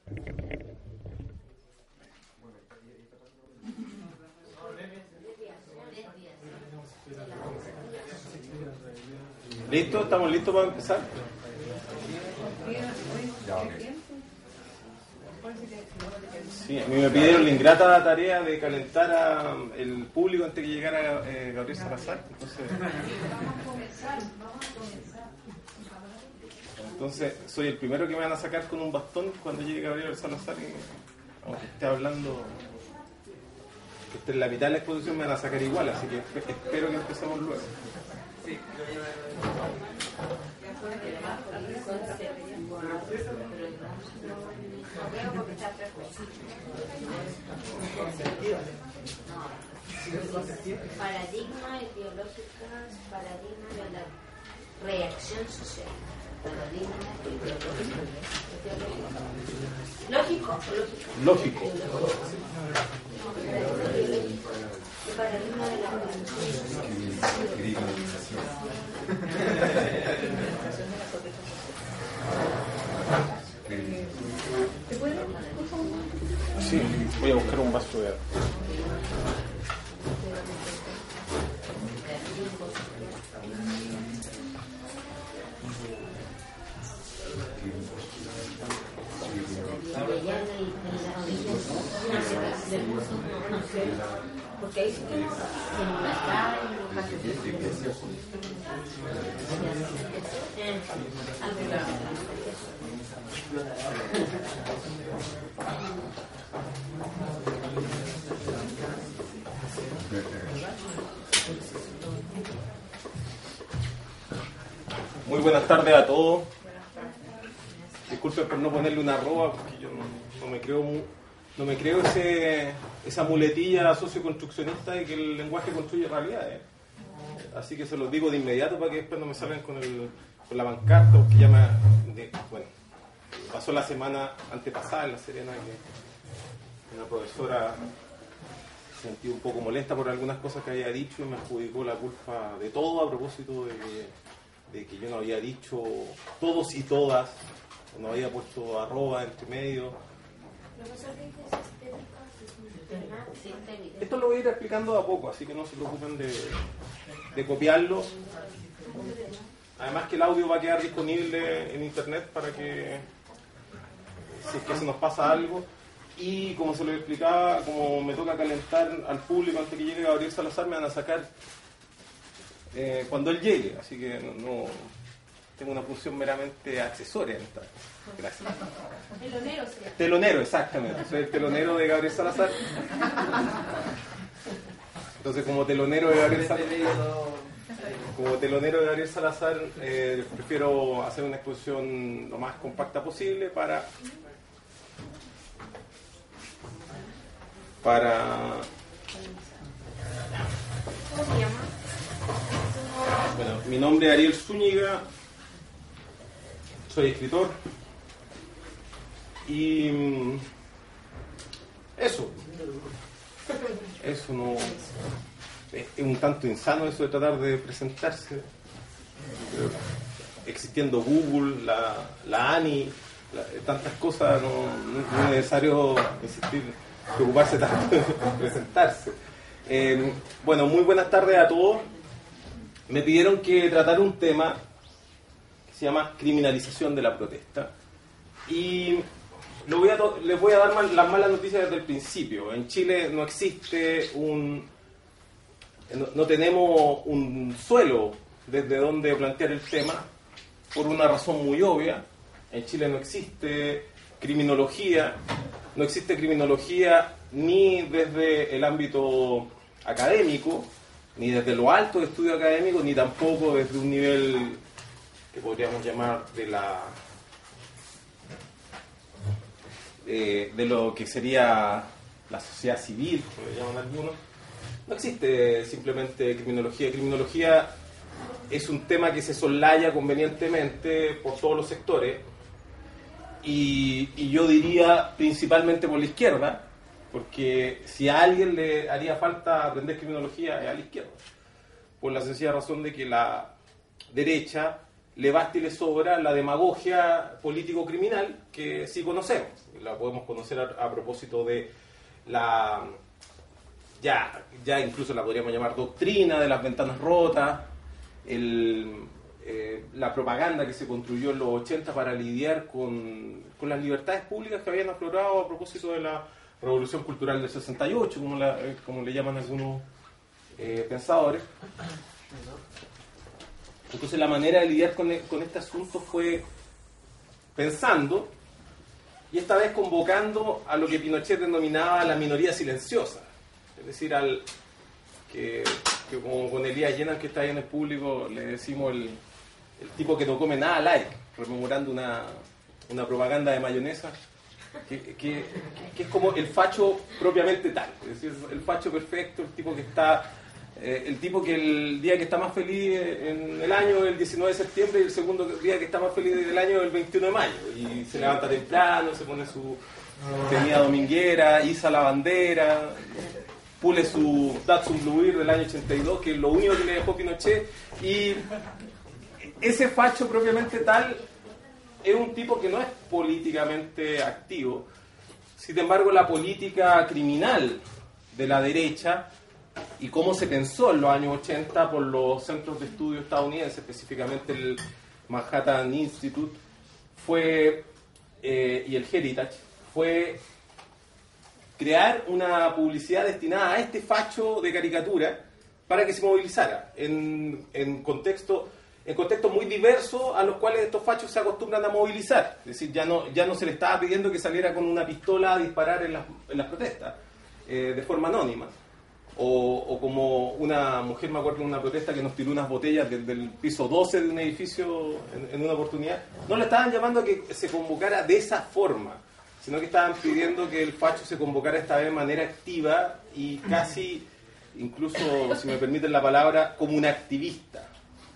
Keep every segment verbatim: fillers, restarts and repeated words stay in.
¿Listo? ¿Estamos listos para empezar? Sí, a mí me pidieron la ingrata tarea de calentar al público antes que llegara eh, Gabriel Salazar. Entonces, entonces, soy el primero que me van a sacar con un bastón cuando llegue Gabriel Salazar. Y, aunque esté hablando, que esté en la mitad de la exposición, me van a sacar igual. Así que espero que empecemos luego. Sí. Paradigma ideológicas, paradigma de la reacción social. Paradigma ideológico. ¿Lógico o lógico? Lógico. El paradigma de la reacción social. Sí, voy a buscar un vaso de agua. Porque ahí sí que no está en Muy buenas tardes a todos. Disculpen por no ponerle una arroba porque yo no, no me creo no me creo ese, esa muletilla socioconstruccionista de que el lenguaje construye realidades. Así que se los digo de inmediato para que después no me salgan con, el, con la pancarta, porque ya me, de, bueno, pasó la semana antepasada en La Serena que una profesora se sentía un poco molesta por algunas cosas que había dicho y me adjudicó la culpa de todo a propósito de que, de que yo no había dicho todos y todas, no había puesto arroba entre medio. Esto lo voy a ir explicando de a poco, así que no se preocupen de, de copiarlo. Además que el audio va a quedar disponible en internet para que, si es que se nos pasa algo. Y como se lo explicaba, como me toca calentar al público antes que llegue Gabriel Salazar, me van a sacar eh, cuando él llegue. Así que no, no tengo una función meramente accesoria en esta. Gracias. Telonero, sí. Telonero, exactamente. Soy el telonero de Gabriel Salazar. Entonces, como telonero de Gabriel Salazar, como telonero de Gabriel Salazar, eh, prefiero hacer una exposición lo más compacta posible para para ¿Cómo se llama? Bueno, mi nombre es Ariel Zúñiga, soy escritor y eso, eso no es un tanto insano eso de tratar de presentarse, existiendo Google, la, la ANI, la, tantas cosas, no, no es necesario insistir, preocuparse tanto de presentarse. Eh, bueno, muy buenas tardes a todos. Me pidieron que tratara un tema que se llama criminalización de la protesta y lo voy a to- les voy a dar mal, las malas noticias desde el principio. En Chile no existe un no, no tenemos un suelo desde donde plantear el tema por una razón muy obvia. En Chile no existe criminología, no existe criminología ni desde el ámbito académico, ni desde lo alto de estudio académico, ni tampoco desde un nivel que podríamos llamar de la de, de lo que sería la sociedad civil, como le llaman algunos. No existe simplemente criminología. Criminología es un tema que se soslaya convenientemente por todos los sectores y, y yo diría principalmente por la izquierda, porque si a alguien le haría falta aprender criminología es a la izquierda, por la sencilla razón de que la derecha le basta y le sobra la demagogia político-criminal que sí conocemos. La podemos conocer a, a propósito de la, ya, ya incluso la podríamos llamar doctrina de las ventanas rotas, el, eh, la propaganda que se construyó en los ochenta para lidiar con, con las libertades públicas que habían aflorado a propósito de la Revolución Cultural del sesenta y ocho, como, la, eh, como le llaman algunos eh, pensadores. Entonces la manera de lidiar con, con este asunto fue pensando, y esta vez convocando a lo que Pinochet denominaba la minoría silenciosa, es decir, al que, que como con Elías Llenas, que está ahí en el público, le decimos el, el tipo que no come nada like, rememorando una, una propaganda de mayonesa, que, que, que es como el facho propiamente tal, es decir, el facho perfecto, el tipo que está... Eh, el tipo que el día que está más feliz en el año es el diecinueve de septiembre y el segundo día que está más feliz del año es el veintiuno de mayo. Y se levanta temprano, se pone su tenida dominguera, iza la bandera, pule su Datsun Bluir del año ochenta y dos, que es lo único que le dejó Pinochet. Y ese facho propiamente tal es un tipo que no es políticamente activo. Sin embargo, la política criminal de la derecha y cómo se pensó en los años ochenta por los centros de estudio estadounidenses, específicamente el Manhattan Institute fue eh, y el Heritage, fue crear una publicidad destinada a este facho de caricatura para que se movilizara en, en contexto en contextos muy diversos a los cuales estos fachos se acostumbran a movilizar. Es decir, ya no, ya no se le estaba pidiendo que saliera con una pistola a disparar en las, en las protestas eh, de forma anónima. O, o como una mujer, me acuerdo, en una protesta que nos tiró unas botellas desde el piso doce de un edificio en, en una oportunidad. No le estaban llamando a que se convocara de esa forma, sino que estaban pidiendo que el facho se convocara esta vez de manera activa y casi, incluso, si me permiten la palabra, como un activista.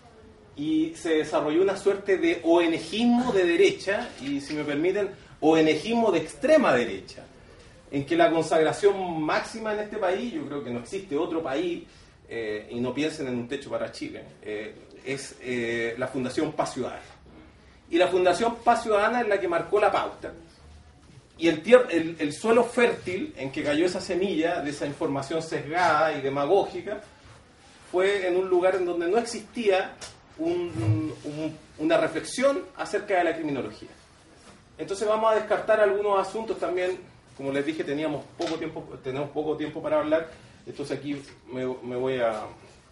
Y se desarrolló una suerte de ONGismo de derecha y, si me permiten, ONGismo de extrema derecha, en que la consagración máxima en este país, yo creo que no existe otro país, eh, y no piensen en un techo para Chile, eh, es eh, la Fundación Paz Ciudadana. Y la Fundación Paz Ciudadana es la que marcó la pauta. Y el, tier, el, el suelo fértil en que cayó esa semilla de esa información sesgada y demagógica fue en un lugar en donde no existía un, un, una reflexión acerca de la criminología. Entonces vamos a descartar algunos asuntos también. Como les dije, teníamos poco tiempo, tenemos poco tiempo para hablar, entonces aquí me, me voy a...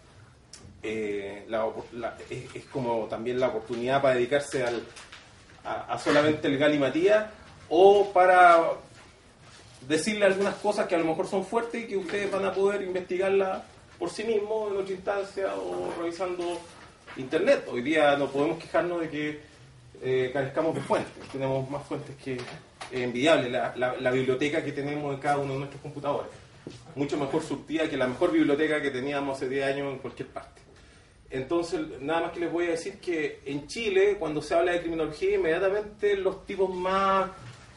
Eh, la, la, es, es como también la oportunidad para dedicarse al, a, a solamente el galimatías, o para decirle algunas cosas que a lo mejor son fuertes y que ustedes van a poder investigarlas por sí mismos en otra instancia o revisando internet. Hoy día no podemos quejarnos de que eh, carezcamos de fuentes, tenemos más fuentes que... Es envidiable la, la, la biblioteca que tenemos en cada uno de nuestros computadores, mucho mejor surtida que la mejor biblioteca que teníamos hace diez años en cualquier parte. Entonces, nada más que les voy a decir que en Chile, cuando se habla de criminología, inmediatamente los tipos más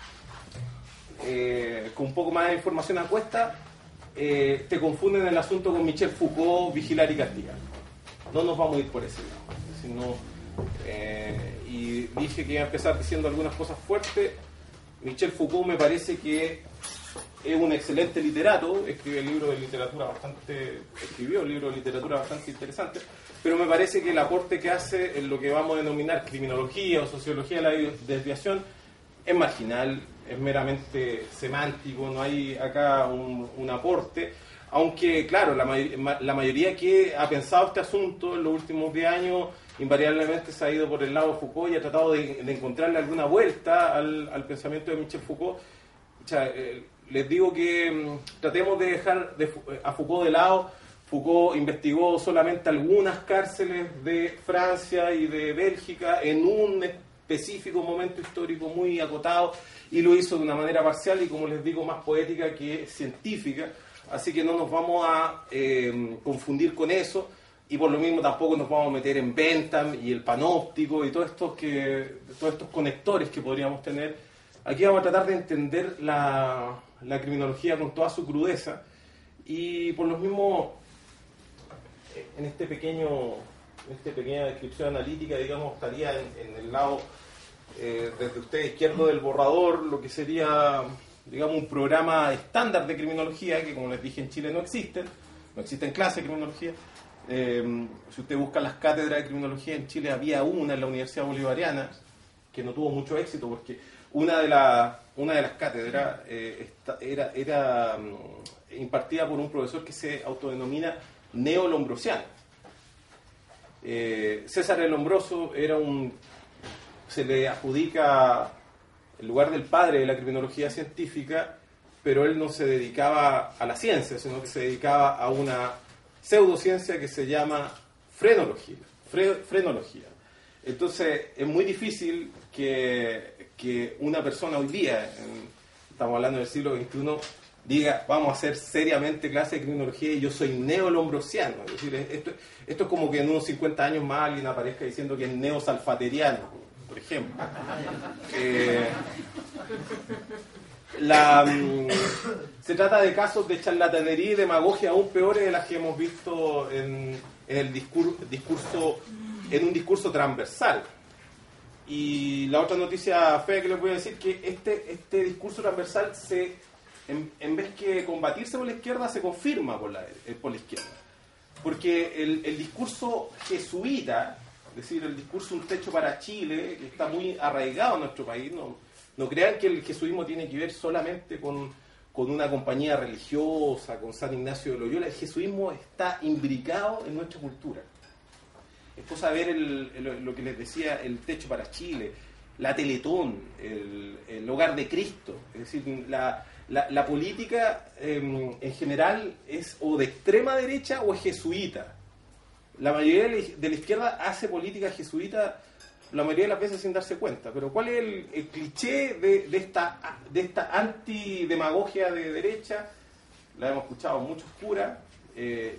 eh, con un poco más de información a cuesta eh, te confunden el asunto con Michel Foucault, vigilar y castigar. No nos vamos a ir por ese lado, sino, eh, y dije que iba a empezar diciendo algunas cosas fuertes. Michel Foucault me parece que es un excelente literato, escribe el libro de literatura bastante, escribió un libro de literatura bastante interesante, pero me parece que el aporte que hace en lo que vamos a denominar criminología o sociología de la desviación es marginal, es meramente semántico, no hay acá un, un aporte, aunque claro, la, may la mayoría que ha pensado este asunto en los últimos diez años invariablemente se ha ido por el lado de Foucault y ha tratado de, de encontrarle alguna vuelta al, al pensamiento de Michel Foucault. O sea, eh, les digo que mmm, tratemos de dejar de, a Foucault de lado. Foucault investigó solamente algunas cárceles de Francia y de Bélgica en un específico momento histórico muy acotado y lo hizo de una manera parcial y, como les digo, más poética que científica. Así que no nos vamos a eh, confundir con eso. Y por lo mismo tampoco nos vamos a meter en Bentham y el panóptico y todos estos, que, todos estos conectores que podríamos tener. Aquí vamos a tratar de entender la, la criminología con toda su crudeza. Y por lo mismo, en este pequeño esta pequeña descripción analítica, digamos, estaría en, en el lado, eh, desde usted izquierdo del borrador, lo que sería, digamos, un programa estándar de criminología, que como les dije en Chile no existen, no existen clases de criminología. Eh, si usted busca las cátedras de criminología en Chile, había una en la Universidad Bolivariana, que no tuvo mucho éxito, porque una de, la, una de las cátedras eh, esta, era, era um, impartida por un profesor que se autodenomina neolombrosiano. Eh, César el Lombroso era un, se le adjudica el lugar del padre de la criminología científica, pero él no se dedicaba a la ciencia, sino que se dedicaba a una pseudociencia que se llama frenología. Fre, frenología. Entonces es muy difícil que, que una persona hoy día, en, estamos hablando del siglo veintiuno, diga, vamos a hacer seriamente clase de criminología y yo soy neolombrosiano. Es decir, esto, esto es como que en unos cincuenta años más alguien aparezca diciendo que es neosalfateriano, por ejemplo. Eh, la, um, se trata de casos de charlatanería y demagogia aún peores de las que hemos visto en, en el discurso, discurso, en un discurso transversal. Y la otra noticia fea que les voy a decir, que este, este discurso transversal se... En, en vez que combatirse por la izquierda, se confirma por la, eh, por la izquierda. Porque el, el discurso jesuita, es decir, el discurso un techo para Chile, que está muy arraigado en nuestro país, no, no crean que el jesuismo tiene que ver solamente con, con una compañía religiosa, con San Ignacio de Loyola. El jesuismo está imbricado en nuestra cultura. Es cosa ver el, el, lo que les decía, el techo para Chile, la Teletón, el, el hogar de Cristo, es decir, la... La, la política eh, en general es o de extrema derecha o es jesuita. La mayoría de la izquierda hace política jesuita la mayoría de las veces sin darse cuenta. Pero ¿cuál es el, el cliché de, de esta, de esta antidemagogia de derecha? La hemos escuchado muchos curas. Eh,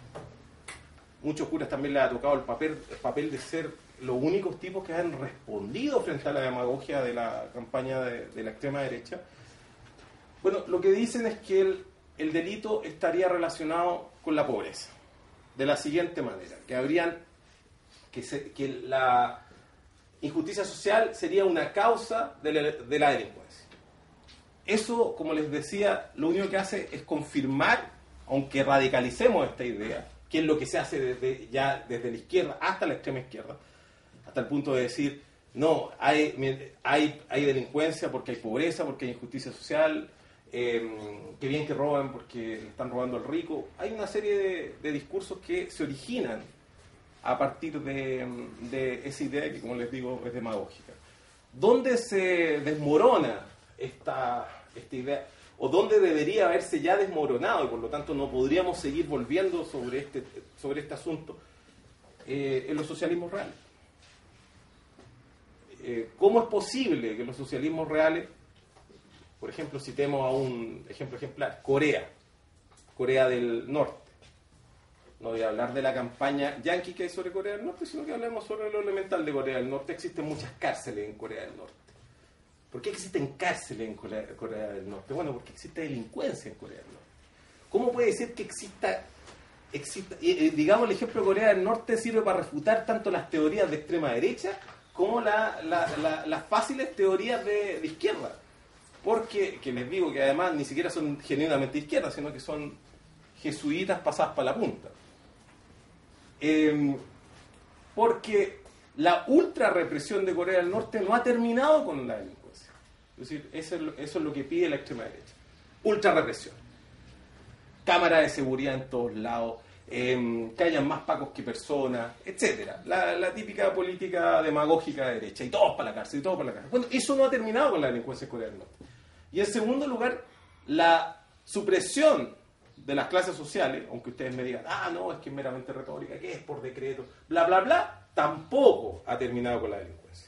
muchos curas también les ha tocado el papel, el papel de ser los únicos tipos que han respondido frente a la demagogia de la campaña de, de la extrema derecha. Bueno, lo que dicen es que el, el delito estaría relacionado con la pobreza, de la siguiente manera, que habrían, que, se, que la injusticia social sería una causa de la, de la delincuencia. Eso, como les decía, lo único que hace es confirmar, aunque radicalicemos esta idea, que es lo que se hace desde, ya desde la izquierda hasta la extrema izquierda, hasta el punto de decir, no, hay, hay, hay delincuencia porque hay pobreza, porque hay injusticia social. Eh, que bien que roban porque le están robando al rico. Hay una serie de, de discursos que se originan a partir de, de esa idea que, como les digo, es demagógica. ¿Dónde se desmorona esta, esta idea? ¿O dónde debería haberse ya desmoronado y por lo tanto no podríamos seguir volviendo sobre este, sobre este asunto? Eh, en los socialismos reales. Eh, ¿Cómo es posible que los socialismos reales, por ejemplo, citemos a un ejemplo ejemplar, Corea, Corea del Norte? No voy a hablar de la campaña yanqui que hay sobre Corea del Norte, sino que hablemos sobre lo elemental de Corea del Norte. Existen muchas cárceles en Corea del Norte. ¿Por qué existen cárceles en Corea, Corea del Norte? Bueno, porque existe delincuencia en Corea del Norte. ¿Cómo puede ser que exista, exista eh, digamos, el ejemplo de Corea del Norte sirve para refutar tanto las teorías de extrema derecha como la, la, la, las fáciles teorías de, de izquierda? Porque, que les digo que además ni siquiera son genuinamente izquierdas, sino que son jesuitas pasadas para la punta. Eh, porque la ultra represión de Corea del Norte no ha terminado con la delincuencia. Es decir, eso es lo, eso es lo que pide la extrema derecha. Ultra represión. Cámara de seguridad en todos lados, eh, que hayan más pacos que personas, etcétera. La, la típica política demagógica de derecha. Y todos para la cárcel, y todos para la cárcel. Bueno, eso no ha terminado con la delincuencia en Corea del Norte. Y en segundo lugar, la supresión de las clases sociales, aunque ustedes me digan, ah, no, es que es meramente retórica, que es por decreto, bla, bla, bla, tampoco ha terminado con la delincuencia.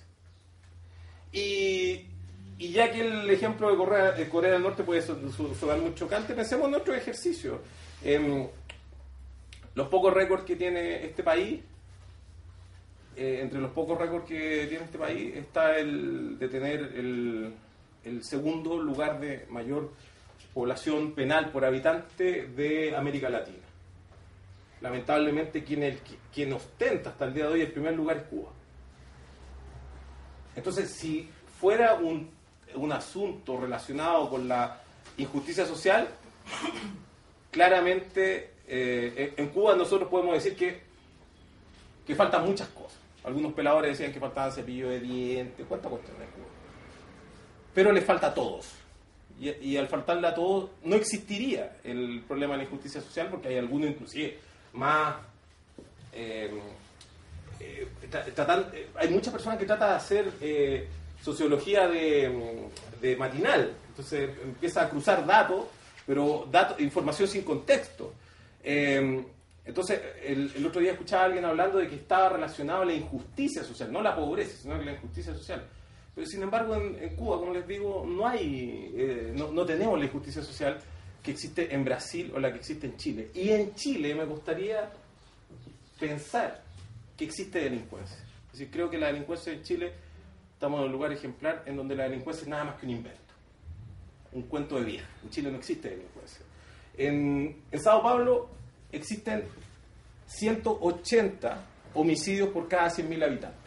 Y, y ya que el ejemplo de Corea, de Corea del Norte puede sonar muy chocante, pensemos en otro ejercicio. Eh, los pocos récords que tiene este país, eh, entre los pocos récords que tiene este país, está el de tener el... el segundo lugar de mayor población penal por habitante de América Latina. lamentablemente quien, el, quien ostenta hasta el día de hoy el primer lugar es Cuba. Entonces, si fuera un, un asunto relacionado con la injusticia social, claramente eh, en Cuba nosotros podemos decir que, que faltan muchas cosas. Algunos peladores decían que faltaban cepillo de dientes, cuántas cuestiones en Cuba. Pero le falta a todos. Y, y al faltarle a todos no existiría el problema de la injusticia social, porque hay algunos inclusive más... Eh, eh, tratan, eh, hay muchas personas que tratan de hacer eh, sociología de, de matinal. Entonces empieza a cruzar datos, pero datos, información sin contexto. Eh, entonces el, el otro día escuchaba a alguien hablando de que estaba relacionado a la injusticia social, no la pobreza, sino la injusticia social. Pero sin embargo en, en Cuba, como les digo, no hay, eh, no, no tenemos la injusticia social que existe en Brasil o la que existe en Chile. Y en Chile me gustaría pensar que existe delincuencia. Es decir, creo que la delincuencia en Chile, estamos en un lugar ejemplar en donde la delincuencia es nada más que un invento, un cuento de vieja. En Chile no existe delincuencia. En, en Sao Paulo existen ciento ochenta homicidios por cada cien mil habitantes.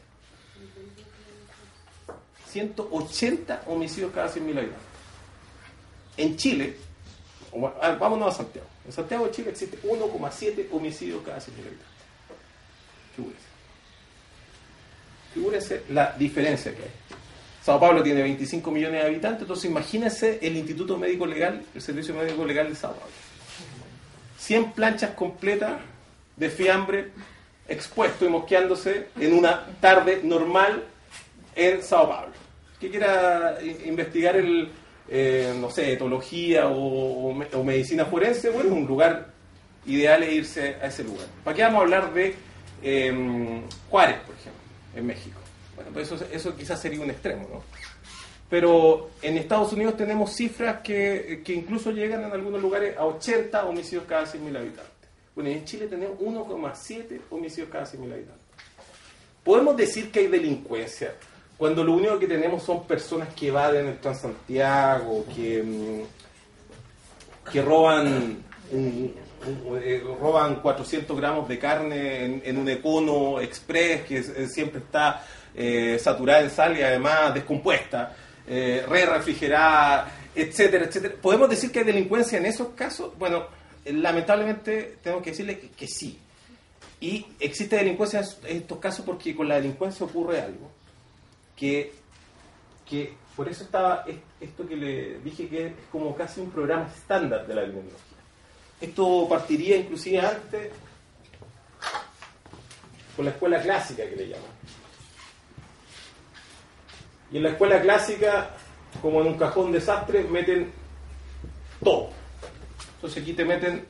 ciento ochenta homicidios cada cien mil habitantes. En Chile, vámonos a Santiago. En Santiago de Chile existe uno coma siete homicidios cada cien mil habitantes. Figúrense. Figúrense la diferencia que hay. Sao Paulo tiene veinticinco millones de habitantes, entonces imagínense el Instituto Médico Legal, el Servicio Médico Legal de Sao Paulo. cien planchas completas de fiambre expuesto y mosqueándose en una tarde normal en Sao Paulo. Que quiera investigar el, eh, no sé, etología o, o medicina forense, bueno, un lugar ideal es irse a ese lugar. ¿Para qué vamos a hablar de eh, Juárez, por ejemplo, en México? Bueno, pues eso, eso quizás sería un extremo, ¿no? Pero en Estados Unidos tenemos cifras que, que incluso llegan en algunos lugares a ochenta homicidios cada cien mil habitantes. Bueno, y en Chile tenemos uno coma siete homicidios cada cien mil habitantes. Podemos decir que hay delincuencia cuando lo único que tenemos son personas que evaden el Transantiago, que, que roban, un, un, eh, roban cuatrocientos gramos de carne en, en un Econo Express que eh, siempre está eh, saturada en sal y además descompuesta, eh, re refrigerada, etcétera, etcétera. ¿Podemos decir que hay delincuencia en esos casos? Bueno, lamentablemente tengo que decirle que, que sí. Y existe delincuencia en estos casos porque con la delincuencia ocurre algo. Que, que por eso estaba esto que le dije que es como casi un programa estándar de la criminología. Esto partiría inclusive antes con la escuela clásica que le llaman. Y en la escuela clásica, como en un cajón desastre, meten todo. Entonces aquí te meten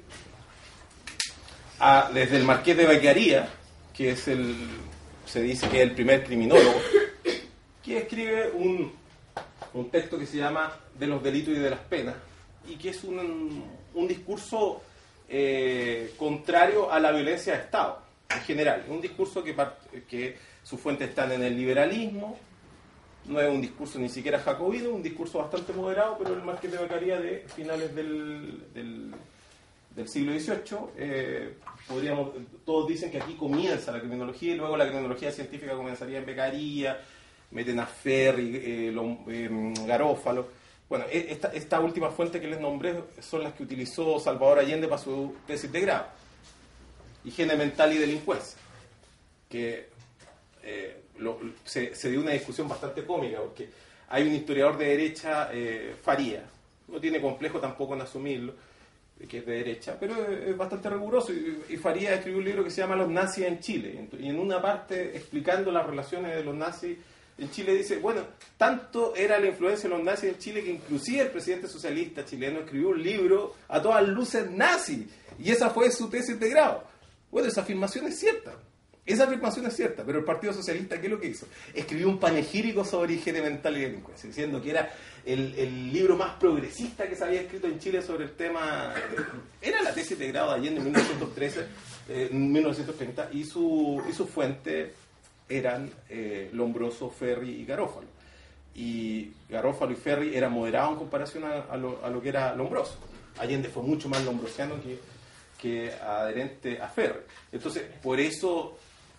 a, desde el Marqués de Beccaria, que es el, se dice que es el primer criminólogo, que escribe un, un texto que se llama De los delitos y de las penas, y que es un, un discurso eh, contrario a la violencia de Estado, en general. Un discurso que, que sus fuentes están en el liberalismo, no es un discurso ni siquiera jacobino, un discurso bastante moderado, pero el Marqués de Beccaria de finales del, del, del siglo dieciocho, eh, podríamos, todos dicen que aquí comienza la criminología y luego la criminología científica comenzaría en Beccaria, meten a Ferri, eh, lo, eh, Garófalo. Bueno, esta, esta última fuente que les nombré son las que utilizó Salvador Allende para su tesis de grado. Higiene mental y delincuencia. Que eh, lo, se, se dio una discusión bastante cómica, porque hay un historiador de derecha, eh, Faría, no tiene complejo tampoco en asumirlo, que es de derecha, pero es, es bastante riguroso. Y, y Faría escribió un libro que se llama Los nazis en Chile. Y en una parte, explicando las relaciones de los nazis en Chile, dice, bueno, tanto era la influencia de los nazis en Chile que inclusive el presidente socialista chileno escribió un libro a todas luces nazi, y esa fue su tesis de grado. Bueno, esa afirmación es cierta, esa afirmación es cierta, pero el Partido Socialista, ¿qué es lo que hizo? Escribió un panegírico sobre higiene mental y delincuencia, diciendo que era el, el libro más progresista que se había escrito en Chile sobre el tema. Era la tesis de grado de Allende en mil novecientos trece, eh, mil novecientos treinta, y su, y su fuente eran eh, Lombroso, Ferri y Garófalo. Y Garófalo y Ferri eran moderados en comparación a, a, lo, a lo que era Lombroso. Allende fue mucho más lombrosiano que, que adherente a Ferrer. Entonces, por eso...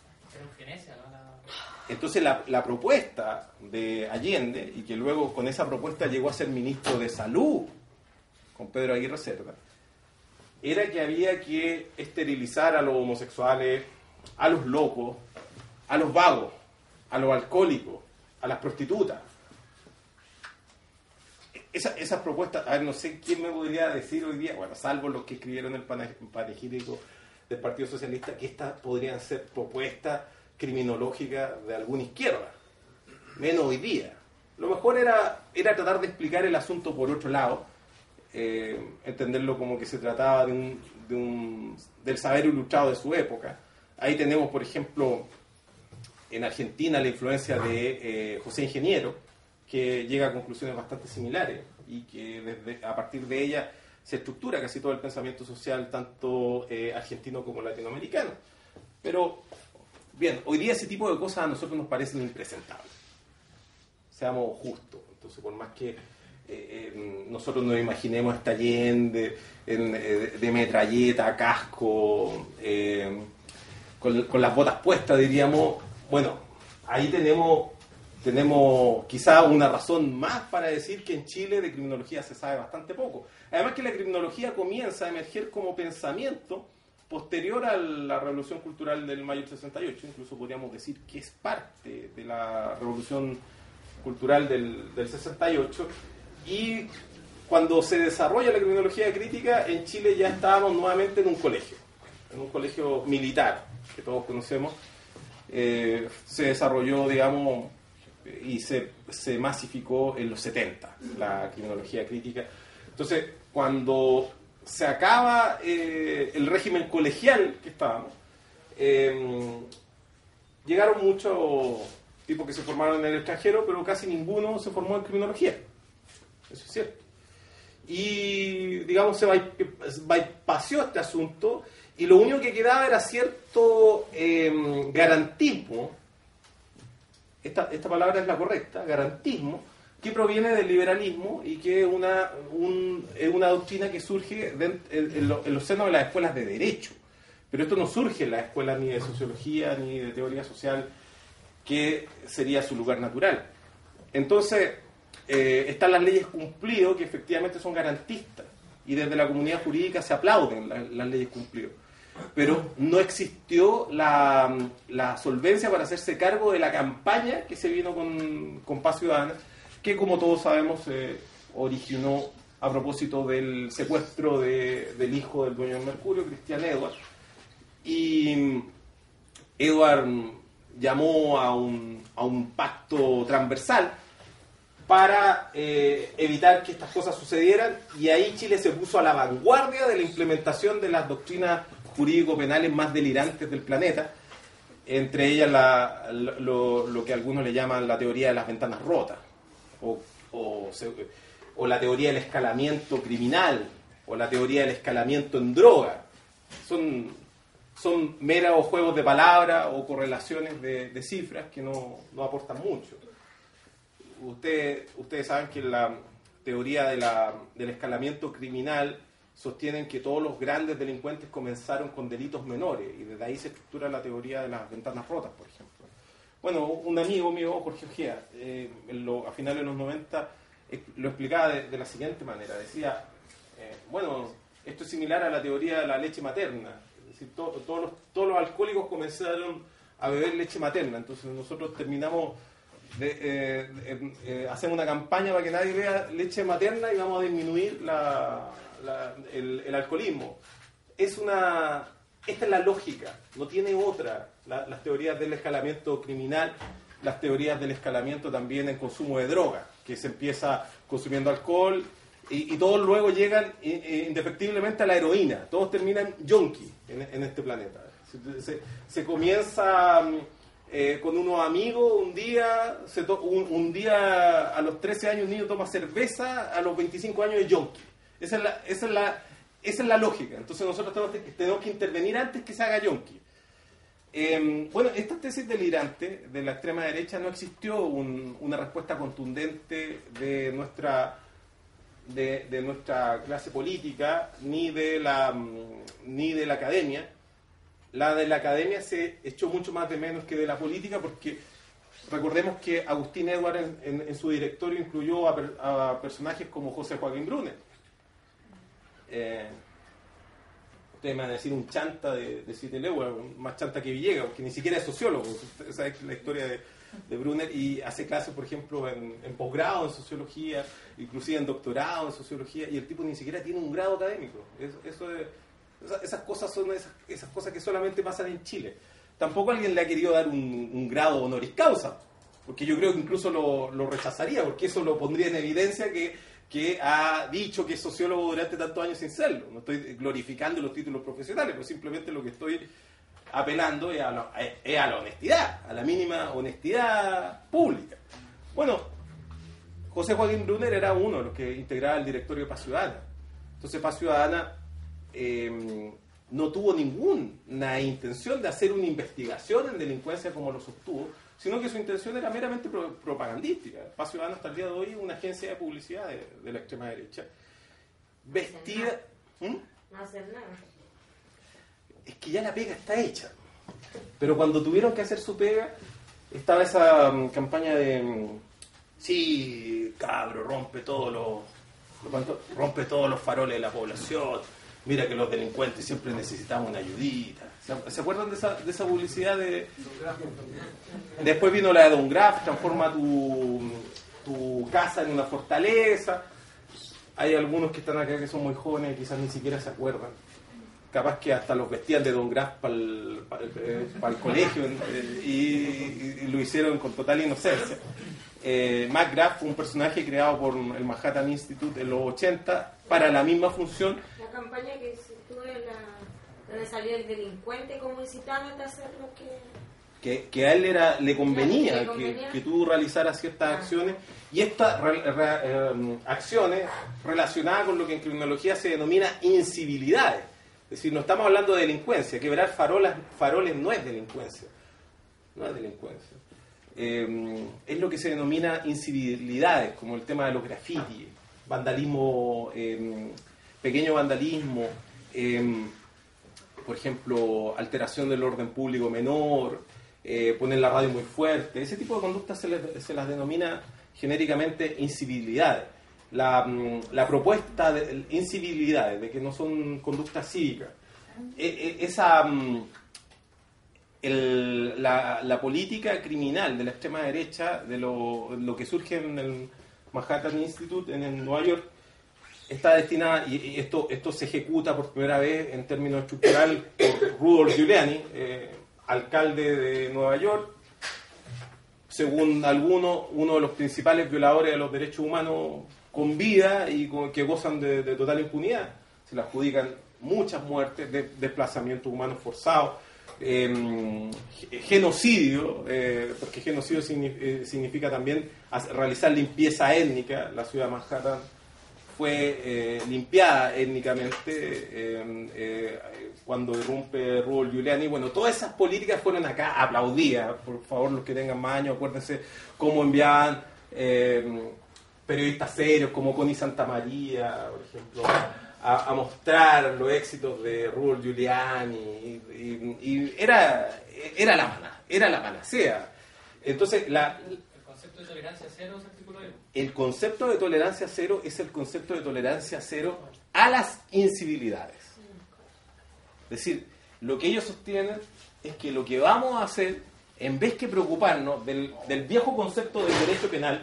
Entonces la, la propuesta de Allende, y que luego con esa propuesta llegó a ser ministro de Salud, con Pedro Aguirre Cerda, era que había que esterilizar a los homosexuales, a los locos, a los vagos, a los alcohólicos, a las prostitutas. Esa, esas propuestas, a ver, no sé quién me podría decir hoy día, bueno, salvo los que escribieron el panegírico del Partido Socialista, que estas podrían ser propuestas criminológicas de alguna izquierda, menos hoy día. Lo mejor era, era tratar de explicar el asunto por otro lado, eh, entenderlo como que se trataba de un, de un, del saber ilustrado de su época. Ahí tenemos, por ejemplo, en Argentina la influencia de eh, José Ingeniero, que llega a conclusiones bastante similares y que desde, a partir de ella se estructura casi todo el pensamiento social, tanto eh, argentino como latinoamericano. Pero, bien, hoy día ese tipo de cosas a nosotros nos parecen impresentables. Seamos justos. Entonces, por más que eh, eh, nosotros nos imaginemos esta Allende en, eh, de metralleta, casco, eh, con, con las botas puestas, diríamos, bueno, ahí tenemos... Tenemos quizá una razón más para decir que en Chile de criminología se sabe bastante poco. Además que la criminología comienza a emerger como pensamiento posterior a la Revolución Cultural del mayo del sesenta y ocho. Incluso podríamos decir que es parte de la Revolución Cultural del, del sesenta y ocho. Y cuando se desarrolla la criminología crítica, en Chile ya estábamos nuevamente en un colegio, en un colegio militar, que todos conocemos. Eh, se desarrolló, digamos... y se, se masificó en los setenta, la criminología crítica. Entonces, cuando se acaba eh, el régimen colegial que estábamos, eh, llegaron muchos tipos que se formaron en el extranjero, pero casi ninguno se formó en criminología. Eso es cierto. Y, digamos, se bypassó este asunto, y lo único que quedaba era cierto eh, garantismo. Esta, esta palabra es la correcta, garantismo, que proviene del liberalismo y que es una, un, es una doctrina que surge de, en, en, lo, en los senos de las escuelas de Derecho. Pero esto no surge en las escuelas ni de Sociología ni de Teoría Social, que sería su lugar natural. Entonces, eh, están las leyes cumplido, que efectivamente son garantistas, y desde la comunidad jurídica se aplauden las, las leyes cumplido. Pero no existió la, la solvencia para hacerse cargo de la campaña que se vino con, con Paz Ciudadana, que como todos sabemos se eh, originó a propósito del secuestro de, del hijo del dueño del Mercurio, Cristian Edward. Y Edward llamó a un, a un pacto transversal para eh, evitar que estas cosas sucedieran, y ahí Chile se puso a la vanguardia de la implementación de las doctrinas jurídico-penales más delirantes del planeta, entre ellas la, lo, lo que algunos le llaman la teoría de las ventanas rotas, o, o, o la teoría del escalamiento criminal, o la teoría del escalamiento en droga. Son, son meros juegos de palabras o correlaciones de, de cifras que no, no aportan mucho. Usted, ustedes saben que la teoría de la, del escalamiento criminal sostienen que todos los grandes delincuentes comenzaron con delitos menores, y desde ahí se estructura la teoría de las ventanas rotas, por ejemplo. Bueno, un amigo mío, Jorge Ojea, eh, lo, a finales de los noventa, eh, lo explicaba de, de la siguiente manera. Decía, eh, bueno, esto es similar a la teoría de la leche materna. Es decir, to, todos, los, todos los alcohólicos comenzaron a beber leche materna, entonces nosotros terminamos de, eh, de, eh, hacemos una campaña para que nadie beba leche materna y vamos a disminuir la... La, el, el alcoholismo. Es una, esta es la lógica, no tiene otra. La, las teorías del escalamiento criminal, las teorías del escalamiento también en consumo de droga, que se empieza consumiendo alcohol y, y todos luego llegan indefectiblemente a la heroína. Todos terminan yonki en, en este planeta. Se, se, se comienza eh, con unos amigos, un día, se to, un, un día a los trece años un niño toma cerveza, a los veinticinco años es yonki. Esa es, la, esa, es la, esa es la lógica. Entonces nosotros tenemos que, tenemos que intervenir antes que se haga yonki. Eh, bueno, esta tesis delirante de la extrema derecha no existió un, una respuesta contundente de nuestra de, de nuestra clase política ni de la ni de la academia. La de la academia se echó mucho más de menos que de la política, porque recordemos que Agustín Edwards en, en, en su directorio incluyó a, per, a personajes como José Joaquín Brunner. Eh, ustedes me van a decir un chanta de, de siete leguas, más chanta que Villegas, porque ni siquiera es sociólogo. Esa es la historia de, de Brunner, y hace clases, por ejemplo, en, en posgrado en sociología, inclusive en doctorado en sociología, y el tipo ni siquiera tiene un grado académico. Eso, eso es, esas, esas cosas son esas, esas cosas que solamente pasan en Chile. Tampoco alguien le ha querido dar un, un grado honoris causa, porque yo creo que incluso lo, lo rechazaría, porque eso lo pondría en evidencia que, que ha dicho que es sociólogo durante tantos años sin serlo. No estoy glorificando los títulos profesionales, pero simplemente lo que estoy apelando es a, la, es a la honestidad, a la mínima honestidad pública. Bueno, José Joaquín Brunner era uno de los que integraba el directorio de Paz Ciudadana. Entonces Paz Ciudadana eh, no tuvo ninguna intención de hacer una investigación en delincuencia como lo sostuvo, sino que su intención era meramente pro propagandística. Paz Ciudadana hasta el día de hoy es una agencia de publicidad de, de la extrema derecha, vestida... ¿Mm? No hacer nada. Es que ya la pega está hecha. Pero cuando tuvieron que hacer su pega, estaba esa um, campaña de... Um, sí, cabro, rompe todos los... ¿cuánto? Rompe todos los faroles de la población. Mira que los delincuentes siempre necesitamos una ayudita. ¿Se, ¿se acuerdan de esa, de esa publicidad? De... Después vino la de Don Graf, transforma tu, tu casa en una fortaleza. Hay algunos que están acá que son muy jóvenes y quizás ni siquiera se acuerdan. Capaz que hasta los vestían de Don Graf para el, para el, para el colegio y, y, y lo hicieron con total inocencia. Eh, Mac Graff fue un personaje creado por el Manhattan Institute en los ochenta para la misma función. La campaña que tuve, la, donde salió el delincuente como incitándote a hacer lo que... Que, que a él era, le convenía, claro, que, le convenía. Que, que tú realizaras ciertas ah. acciones, y estas re, re, eh, acciones relacionadas con lo que en criminología se denomina incivilidades. Es decir, no estamos hablando de delincuencia. Quebrar farolas, faroles no es delincuencia. No es delincuencia. Eh, es lo que se denomina incivilidades, como el tema de los grafitis, vandalismo, eh, pequeño vandalismo, eh, por ejemplo, alteración del orden público menor, eh, poner la radio muy fuerte. Ese tipo de conductas se, les, se las denomina genéricamente incivilidades. La, la propuesta de incivilidades, de que no son conductas cívicas, esa el, la, la política criminal de la extrema derecha, de lo, lo que surge en el Manhattan Institute en, en Nueva York, está destinada, y esto, esto se ejecuta por primera vez en términos estructurales por Rudolph Giuliani, eh, alcalde de Nueva York, según algunos, uno de los principales violadores de los derechos humanos con vida y con, que gozan de, de total impunidad. Se le adjudican muchas muertes, de, desplazamientos humanos forzados, eh, genocidio, eh, porque genocidio significa, eh, significa también hacer, realizar limpieza étnica. La ciudad de Manhattan fue eh, limpiada étnicamente eh, eh, cuando irrumpe Rudolph Giuliani. Bueno, todas esas políticas fueron acá aplaudidas. Por favor, los que tengan más años, acuérdense cómo enviaban eh, periodistas serios como Connie Santamaría, por ejemplo, a, a mostrar los éxitos de Rudolph Giuliani, y, y, y era, era la mana, era la panacea. Entonces, la, el concepto de tolerancia cero se articuló ahí. El concepto de tolerancia cero es el concepto de tolerancia cero a las incivilidades. Es decir, lo que ellos sostienen es que lo que vamos a hacer, en vez que preocuparnos del, del viejo concepto del derecho penal,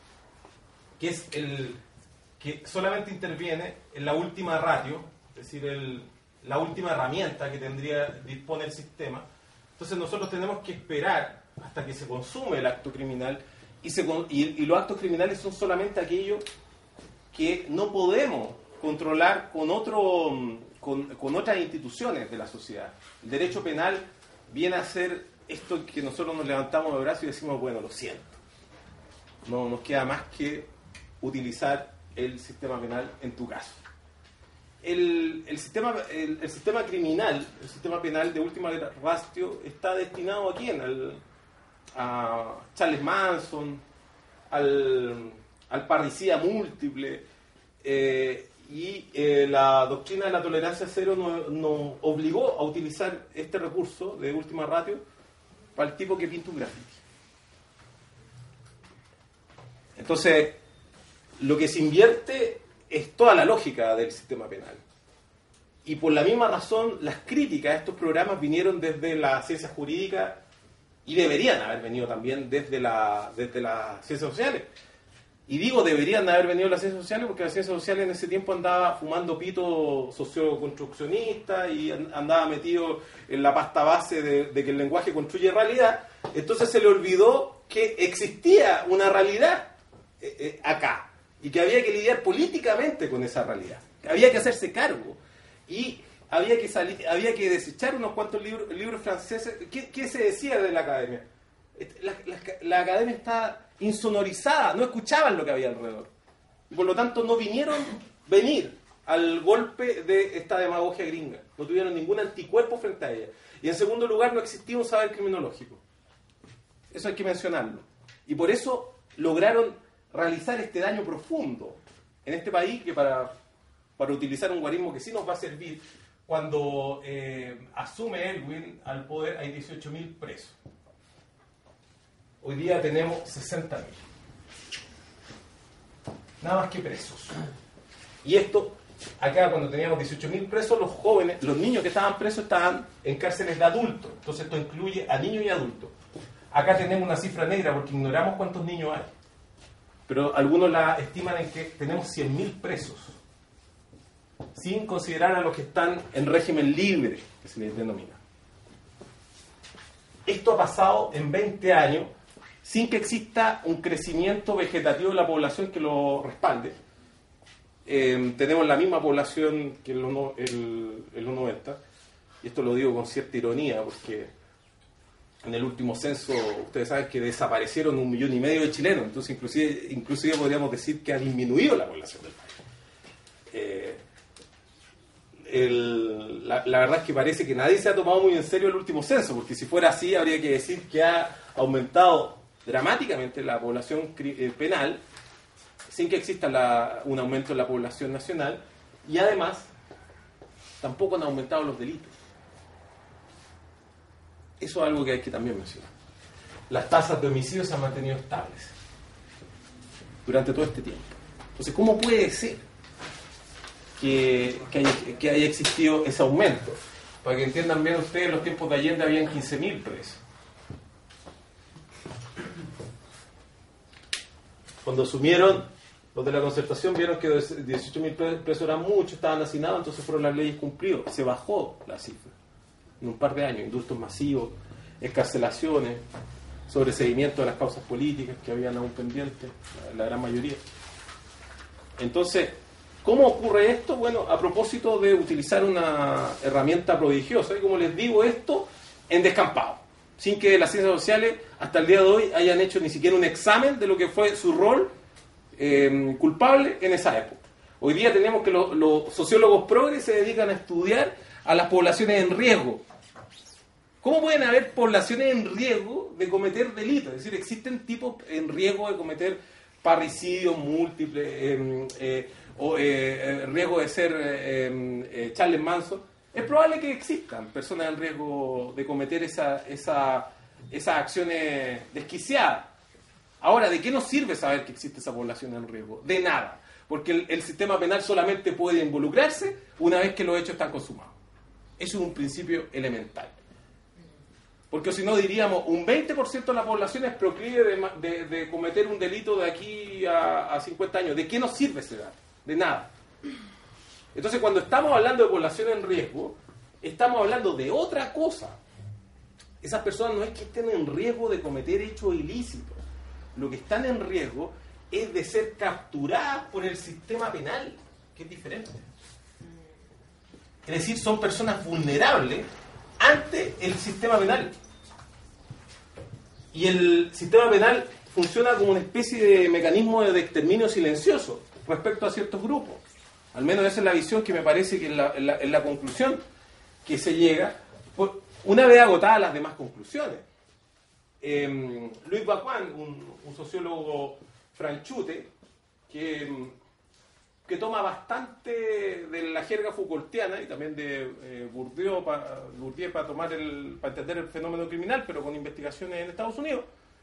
que es el que solamente interviene en la última ratio, es decir, el, la última herramienta que tendría dispone el sistema. Entonces nosotros tenemos que esperar hasta que se consume el acto criminal, y, se, y, y los actos criminales son solamente aquellos que no podemos controlar con, otro, con, con otras instituciones de la sociedad. El derecho penal viene a ser esto que nosotros nos levantamos de brazos y decimos, bueno, lo siento. No nos queda más que utilizar el sistema penal en tu caso. El, el, sistema, el, el sistema criminal, el sistema penal de última ratio está destinado a quién? Al, a Charles Manson, al, al parricida múltiple, eh, y eh, la doctrina de la tolerancia cero nos, nos obligó a utilizar este recurso de última ratio para el tipo que pinta un graffiti. Entonces, lo que se invierte es toda la lógica del sistema penal. Y por la misma razón, las críticas a estos programas vinieron desde la ciencia jurídica y deberían haber venido también desde, la, desde las ciencias sociales. Y digo deberían haber venido las ciencias sociales porque las ciencias sociales en ese tiempo andaba fumando pito socioconstruccionista y andaba metido en la pasta base de, de que el lenguaje construye realidad. Entonces se le olvidó que existía una realidad eh, eh, acá y que había que lidiar políticamente con esa realidad. Había que hacerse cargo y había que salir, había que desechar unos cuantos libros, libros franceses. ¿Qué, qué se decía de la academia? La, la, la academia está insonorizada, no escuchaban lo que había alrededor. Y por lo tanto no vinieron venir al golpe de esta demagogia gringa. No tuvieron ningún anticuerpo frente a ella. Y en segundo lugar, no existía un saber criminológico. Eso hay que mencionarlo. Y por eso lograron realizar este daño profundo en este país, que para, para utilizar un guarismo que sí nos va a servir, cuando eh, asume Elwin al poder hay dieciocho mil presos. Hoy día tenemos sesenta mil. Nada más que presos. Y esto, acá cuando teníamos dieciocho mil presos, los jóvenes, los niños que estaban presos estaban en cárceles de adultos. Entonces esto incluye a niños y adultos. Acá tenemos una cifra negra porque ignoramos cuántos niños hay. Pero algunos la estiman en que tenemos cien mil presos. Sin considerar a los que están en régimen libre, que se les denomina. Esto ha pasado en veinte años sin que exista un crecimiento vegetativo de la población que lo respalde. Eh, tenemos la misma población que en los, el, en los noventa, y esto lo digo con cierta ironía, porque en el último censo ustedes saben que desaparecieron un millón y medio de chilenos, entonces inclusive, inclusive podríamos decir que ha disminuido la población del país. Eh, el, la, la verdad es que parece que nadie se ha tomado muy en serio el último censo, porque si fuera así habría que decir que ha aumentado dramáticamente la población eh, penal sin que exista la, un aumento en la población nacional, y además tampoco han aumentado los delitos. Eso es algo que hay que también mencionar. Las tasas de homicidios se han mantenido estables durante todo este tiempo. Entonces, ¿cómo puede ser que, que, haya, que haya existido ese aumento? Para que entiendan bien ustedes, en los tiempos de Allende habían quince mil presos. Cuando asumieron los de la Concertación, vieron que dieciocho mil presos eran muchos, estaban hacinados, entonces fueron las leyes cumplidas. Se bajó la cifra en un par de años. Indultos masivos, escarcelaciones, sobreseguimiento de las causas políticas que habían aún pendientes, la, la gran mayoría. Entonces, ¿cómo ocurre esto? Bueno, a propósito de utilizar una herramienta prodigiosa, y como les digo, esto en descampado, sin que las ciencias sociales hasta el día de hoy hayan hecho ni siquiera un examen de lo que fue su rol eh, culpable en esa época. Hoy día tenemos que los, los sociólogos progres se dedican a estudiar a las poblaciones en riesgo. ¿Cómo pueden haber poblaciones en riesgo de cometer delitos? Es decir, existen tipos en riesgo de cometer parricidios múltiples, eh, eh, o eh, riesgo de ser eh, eh, Charles Manson. Es probable que existan personas en riesgo de cometer esa, esa, esas acciones desquiciadas. Ahora, ¿de qué nos sirve saber que existe esa población en riesgo? De nada, porque el, el sistema penal solamente puede involucrarse una vez que los hechos están consumados. Eso es un principio elemental. Porque si no diríamos, un veinte por ciento de la población es proclive de, de, de cometer un delito de aquí a, a cincuenta años. ¿De qué nos sirve ese dato? De nada. Entonces, cuando estamos hablando de población en riesgo, estamos hablando de otra cosa. Esas personas no es que estén en riesgo de cometer hechos ilícitos. Lo que están en riesgo es de ser capturadas por el sistema penal, que es diferente. Es decir, son personas vulnerables ante el sistema penal. Y el sistema penal funciona como una especie de mecanismo de exterminio silencioso respecto a ciertos grupos. Al menos esa es la visión que me parece que es la, la, la conclusión que se llega, por, una vez agotadas las demás conclusiones. Eh, Luis Bacuán, un, un sociólogo franchute, que que toma bastante de la jerga Foucaultiana y también de eh, Bourdieu para Bourdieu para tomar el, para entender el fenómeno criminal, pero con investigaciones en Estados Unidos.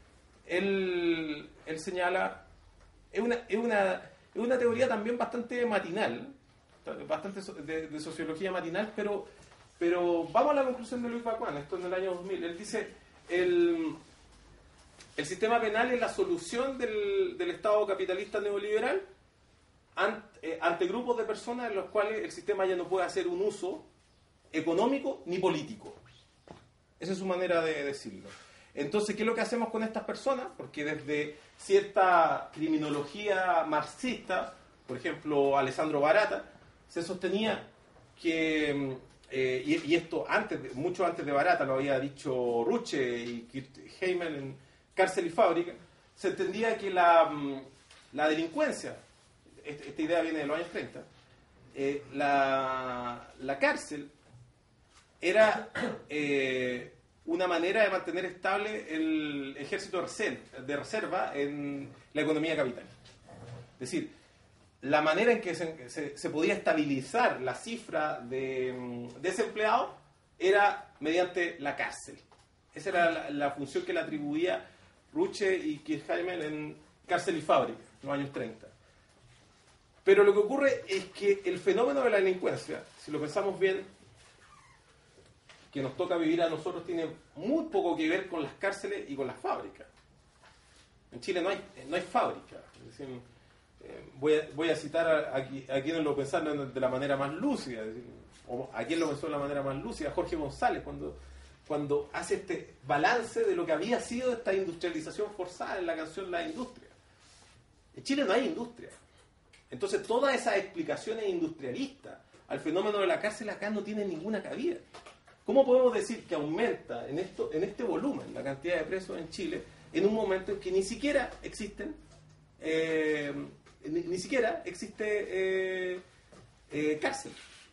Él, él señala, es una, es, una, es una teoría también bastante matinal, bastante de, de sociología matinal, pero, pero vamos a la conclusión de Luis Bacuán, esto en el año dos mil. Él dice, el, el sistema penal es la solución del, del Estado capitalista neoliberal ante, eh, ante grupos de personas en los cuales el sistema ya no puede hacer un uso económico ni político. Esa es su manera de decirlo. Entonces, ¿qué es lo que hacemos con estas personas? Porque desde cierta criminología marxista, por ejemplo, Alessandro Barata, se sostenía que, eh, y, y esto antes, mucho antes de Barata, lo había dicho Ruche y Heimel en Cárcel y Fábrica, se entendía que la, la delincuencia, esta idea viene de los años treinta, eh, la, la cárcel era eh, una manera de mantener estable el ejército de reserva en la economía capitalista. Es decir, la manera en que se, se, se podía estabilizar la cifra de desempleados era mediante la cárcel. Esa era la, la función que le atribuía Ruche y Kirchheimel en Cárcel y Fábrica, en los años treinta. Pero lo que ocurre es que el fenómeno de la delincuencia, si lo pensamos bien, que nos toca vivir a nosotros, tiene muy poco que ver con las cárceles y con las fábricas. En Chile no hay, no hay fábrica. Es decir, eh, voy, a, voy a citar a, a, a quienes lo pensaron de la manera más lúcida, es decir, o a quien lo pensó de la manera más lúcida, Jorge González, cuando, cuando hace este balance de lo que había sido esta industrialización forzada en la canción La Industria. En Chile no hay industria. Entonces todas esas explicaciones industrialistas al fenómeno de la cárcel acá no tienen ninguna cabida. ¿Cómo podemos decir que aumenta en, esto, en este volumen la cantidad de presos en Chile en un momento en que ni siquiera existen, eh, ni, ni siquiera existe eh, eh, cárcel?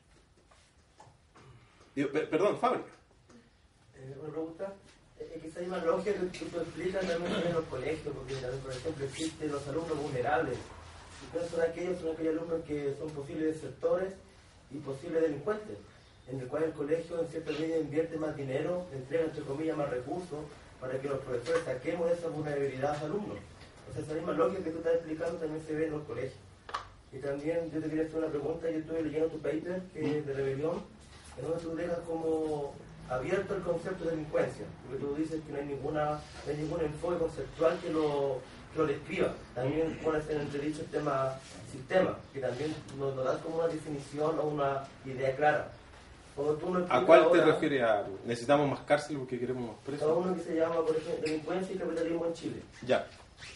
Digo, per, perdón, fábrica. Eh, una pregunta. Es que esa misma lógica que tú explicas también en los colegios, porque también, por ejemplo, existen los alumnos vulnerables. Entonces son aquellos, son aquellos alumnos que son posibles desertores y posibles delincuentes, en el cual el colegio en cierta medida invierte más dinero, entrega entre comillas más recursos para que los profesores saquemos esa vulnerabilidad a los alumnos. O sea, esa misma lógica que tú estás explicando también se ve en los colegios. Y también yo te quería hacer una pregunta. Yo estuve leyendo tu paper que es de Rebelión, en donde tú dejas como abierto el concepto de delincuencia, porque tú dices que no hay ninguna no hay ningún enfoque conceptual que lo, que lo describa. También pones en entredicho el tema sistema, que también nos, nos das como una definición o una idea clara. ¿A cuál te refieres? A necesitamos más cárcel porque queremos más presos? A uno que se llama, por ejemplo, delincuencia y capitalismo en Chile. Ya.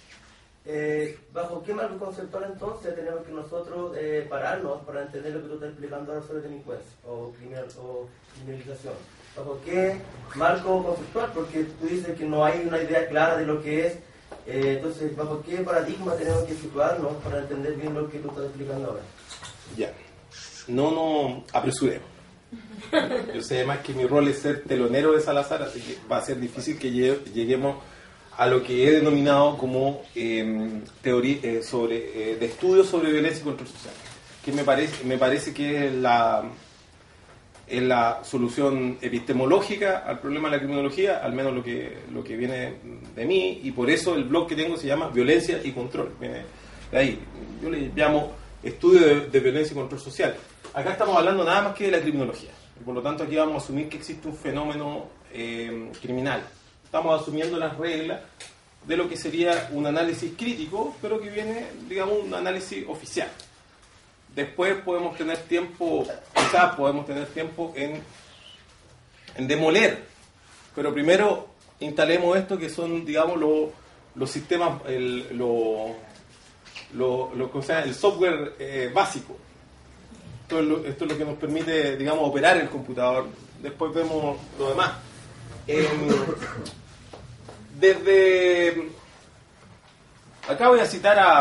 Eh, ¿Bajo qué marco conceptual entonces tenemos que nosotros eh, pararnos para entender lo que tú estás explicando ahora sobre delincuencia o, criminal, o criminalización? ¿Bajo qué marco conceptual? Porque tú dices que no hay una idea clara de lo que es. Eh, entonces, ¿bajo qué paradigma tenemos que situarnos para entender bien lo que tú estás explicando ahora? Ya. No nos apresuremos. Yo sé además que mi rol es ser telonero de Salazar, así que va a ser difícil que lleguemos a lo que he denominado como eh, teoría eh, sobre, eh, de estudios sobre violencia y control social, que me parece, me parece que es la, es la solución epistemológica al problema de la criminología, al menos lo que, lo que viene de mí, y por eso el blog que tengo se llama Violencia y Control, viene de ahí. Yo le llamo estudio de, de violencia y control social. Acá estamos hablando nada más que de la criminología, y por lo tanto aquí vamos a asumir que existe un fenómeno eh, criminal. Estamos asumiendo las reglas de lo que sería un análisis crítico, pero que viene, digamos, un análisis oficial. Después podemos tener tiempo, quizás podemos tener tiempo en, en demoler, pero primero instalemos esto que son, digamos, los, los sistemas, el, lo, lo, lo, o sea, el software eh, básico. Esto es, lo, esto es lo que nos permite, digamos, operar el computador. Después vemos lo demás. Eh, desde acá voy a citar a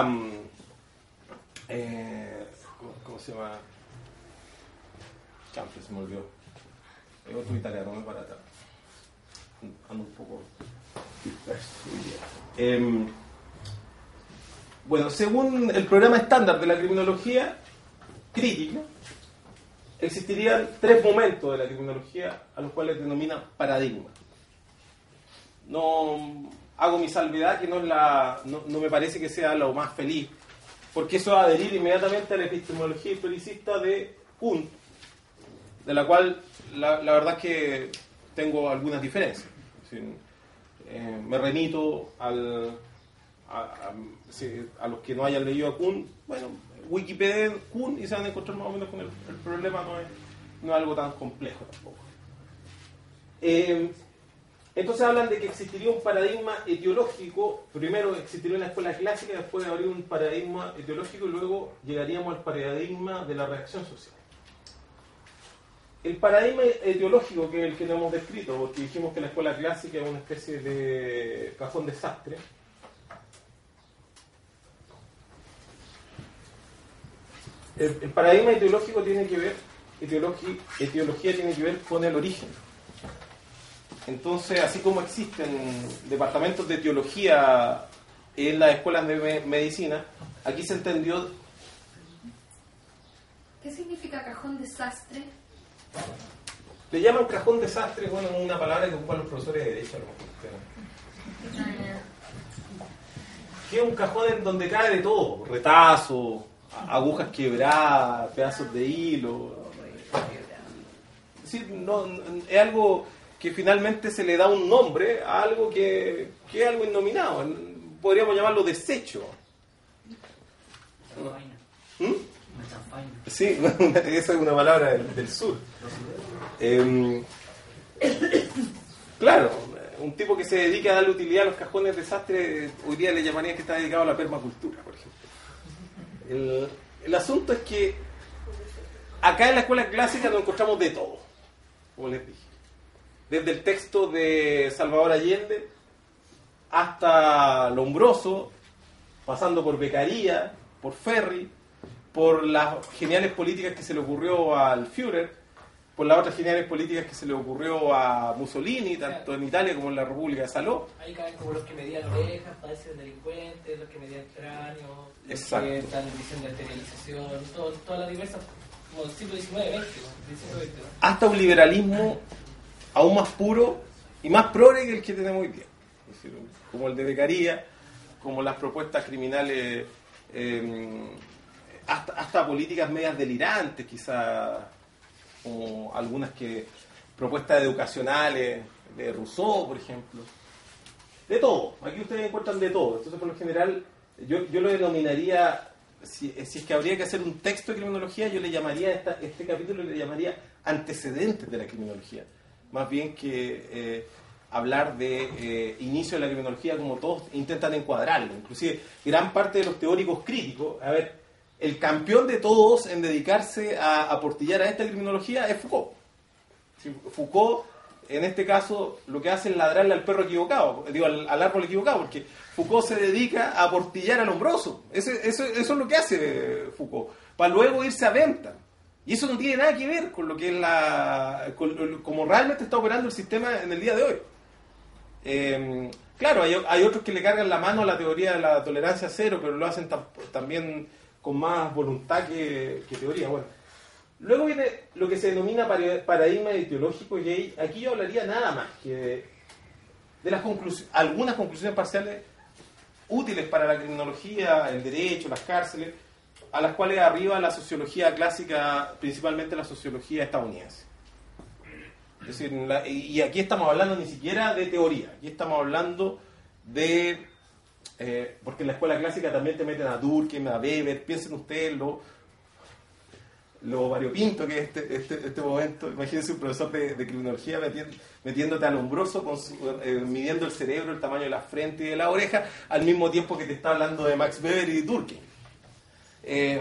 eh, ¿cómo, ¿cómo se llama? Chample, se me olvidó. Es otro italiano, no es barata. Ando un poco disperso. Eh, Bueno, según el programa estándar de la criminología crítica, existirían tres momentos de la criminología a los cuales denominan paradigma. No hago mi salvedad que no, es la, no, no me parece que sea lo más feliz, porque eso va a adherir inmediatamente a la epistemología historicista de Kuhn, de la cual la, la verdad es que tengo algunas diferencias. Es decir, eh, me remito al, a, a, a los que no hayan leído a Kuhn, bueno, Wikipedia Kuhn y se van a encontrar más o menos con el, el problema, no es, no es algo tan complejo tampoco. Eh, entonces hablan de que existiría un paradigma etiológico, primero existiría una escuela clásica, después habría un paradigma etiológico y luego llegaríamos al paradigma de la reacción social. El paradigma etiológico, que es el que no hemos descrito, porque dijimos que la escuela clásica es una especie de cajón desastre. El, el paradigma etiológico tiene que ver, etiología, etiología tiene que ver con el origen. Entonces, así como existen departamentos de etiología en las escuelas de me- medicina, aquí se entendió... ¿Qué significa cajón desastre? Le llaman cajón desastre, bueno, una palabra que ocupan los profesores de derecho a lo mejor. Que es un cajón en donde cae de todo, retazos, agujas quebradas, pedazos de hilo. Es decir, no, es algo que finalmente se le da un nombre a algo que, que es algo innominado. Podríamos llamarlo desecho. ¿Mm? Sí, esa es una palabra del, del sur. Eh, claro, un tipo que se dedica a darle utilidad a los cajones desastres, hoy día le llamaría que está dedicado a la permacultura, por ejemplo. El, el asunto es que acá en la escuela clásica nos encontramos de todo, como les dije. Desde el texto de Salvador Allende hasta Lombroso, pasando por Beccaria, por Ferri, por las geniales políticas que se le ocurrió al Führer, por las otras geniales políticas que se le ocurrió a Mussolini, tanto en Italia como en la República de Saló. Ahí caen como los que medían orejas, parecen delincuentes, los que medían cráneo, los Exacto. que están diciendo arterialización, todo, todas las diversas, como del siglo diecinueve, veinte, diecinueve, veinte, ¿no? Hasta un liberalismo aún más puro y más progre que el que tenemos hoy día. Es decir, como el de Beccaria, como las propuestas criminales, eh, hasta, hasta políticas medias delirantes, quizás, como algunas que propuestas educacionales de Rousseau, por ejemplo. De todo. Aquí ustedes encuentran de todo. Entonces, por lo general, yo, yo lo denominaría, si, si es que habría que hacer un texto de criminología, yo le llamaría, esta, este capítulo le llamaría antecedentes de la criminología. Más bien que eh, hablar de eh, inicio de la criminología como todos intentan encuadrarlo. Inclusive, gran parte de los teóricos críticos, a ver, el campeón de todos en dedicarse a aportillar a esta criminología es Foucault. Foucault, en este caso, lo que hace es ladrarle al perro equivocado, digo, al, al árbol equivocado, porque Foucault se dedica a aportillar al hombroso. Eso, eso, eso es lo que hace Foucault, para luego irse a venta. Y eso no tiene nada que ver con lo que es la, con, como realmente está operando el sistema en el día de hoy. Eh, claro, hay, hay otros que le cargan la mano a la teoría de la tolerancia cero, pero lo hacen tam, también con más voluntad que, que teoría. Bueno, luego viene lo que se denomina paradigma etiológico, y aquí yo hablaría nada más que de, de las conclusiones, algunas conclusiones parciales útiles para la criminología, el derecho, las cárceles, a las cuales arriba la sociología clásica, principalmente la sociología estadounidense. Es decir, la, y aquí estamos hablando ni siquiera de teoría, aquí estamos hablando de... Eh, porque en la escuela clásica también te meten a Durkheim, a Weber, piensen ustedes lo, lo variopinto que es este, este, este momento. Imagínense un profesor de, de criminología metiendo, metiéndote al hombroso, con su, eh, midiendo el cerebro, el tamaño de la frente y de la oreja, al mismo tiempo que te está hablando de Max Weber y Durkheim. Eh,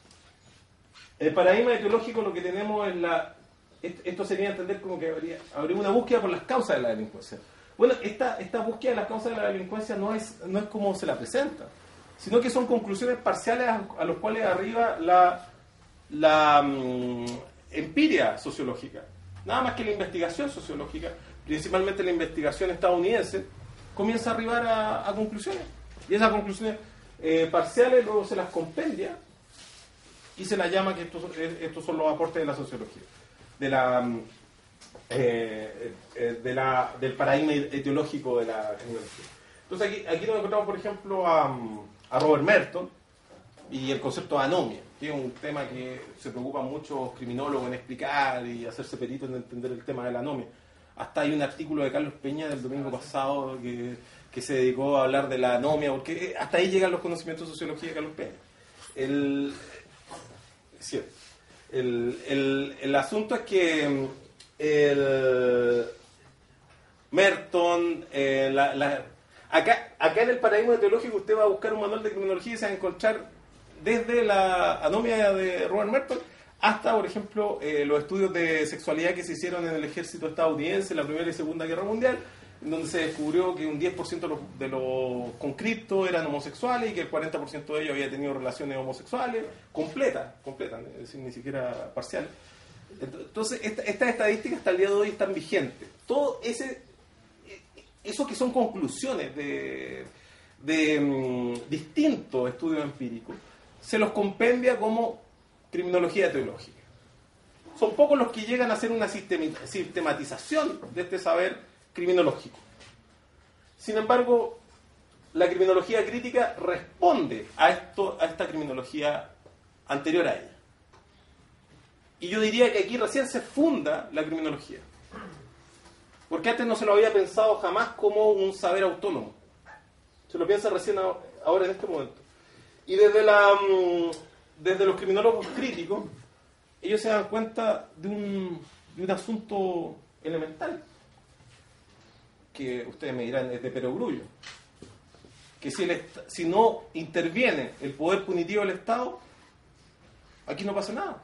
el paradigma etiológico lo que tenemos es la... Esto sería entender como que habría, habría una búsqueda por las causas de la delincuencia. Bueno, esta, esta búsqueda de las causas de la delincuencia no es, no es como se la presenta, sino que son conclusiones parciales a, a los cuales arriba la, la um, empiria sociológica. Nada más que la investigación sociológica, principalmente la investigación estadounidense, comienza a arribar a, a conclusiones. Y esas conclusiones eh, parciales, luego se las compendia y se las llama que estos, estos son los aportes de la sociología, de la, eh, eh, de la del paradigma etiológico de la criminología. Entonces aquí, aquí nos encontramos, por ejemplo, a, a Robert Merton y el concepto de anomia, que es un tema que se preocupan muchos criminólogos en explicar y hacerse peritos en entender el tema de la anomia. Hasta hay un artículo de Carlos Peña del domingo pasado que, que se dedicó a hablar de la anomia, porque hasta ahí llegan los conocimientos de sociología de Carlos Peña. El, sí, el, el, el asunto es que el Merton, eh, la, la, acá, acá en el paradigma teológico usted va a buscar un manual de criminología y se va a encontrar desde la anomia de Robert Merton hasta, por ejemplo, eh, los estudios de sexualidad que se hicieron en el ejército estadounidense en la Primera y Segunda Guerra Mundial, en donde se descubrió que un diez por ciento de los, de los conscriptos eran homosexuales y que el cuarenta por ciento de ellos había tenido relaciones homosexuales completas, completas, es decir, ni siquiera parciales. Entonces, esta, estas estadísticas hasta el día de hoy están vigentes. Todo ese, eso que son conclusiones de, de um, distintos estudios empíricos, se los compendia como criminología teológica. Son pocos los que llegan a hacer una sistematización de este saber criminológico. Sin embargo, la criminología crítica responde a, esto, a esta criminología anterior a ella. Y yo diría que aquí recién se funda la criminología. Porque antes no se lo había pensado jamás como un saber autónomo. Se lo piensa recién ahora en este momento. Y desde, la, desde los criminólogos críticos, ellos se dan cuenta de un, de un asunto elemental, que ustedes me dirán es de perogrullo, que si, el, si no interviene el poder punitivo del Estado, aquí no pasa nada.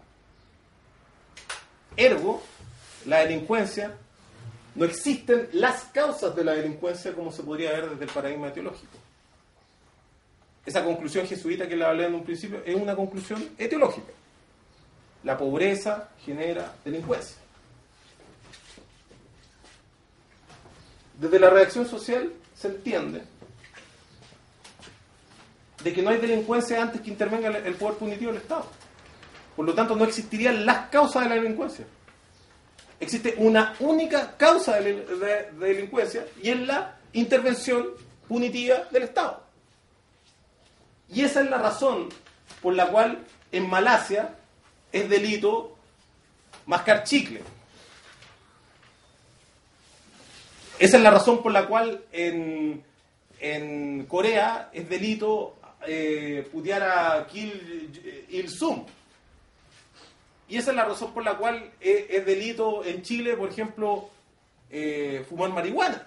Ergo, la delincuencia, no existen las causas de la delincuencia como se podría ver desde el paradigma etiológico. Esa conclusión jesuita que le hablé en un principio es una conclusión etiológica. La pobreza genera delincuencia. Desde la reacción social se entiende de que no hay delincuencia antes que intervenga el poder punitivo del Estado. Por lo tanto, no existirían las causas de la delincuencia. Existe una única causa de, de, de delincuencia y es la intervención punitiva del Estado. Y esa es la razón por la cual en Malasia es delito mascar chicle. Esa es la razón por la cual en, en Corea es delito eh, putear a Kim Il-sung. Y esa es la razón por la cual es, es delito en Chile, por ejemplo, eh, fumar marihuana.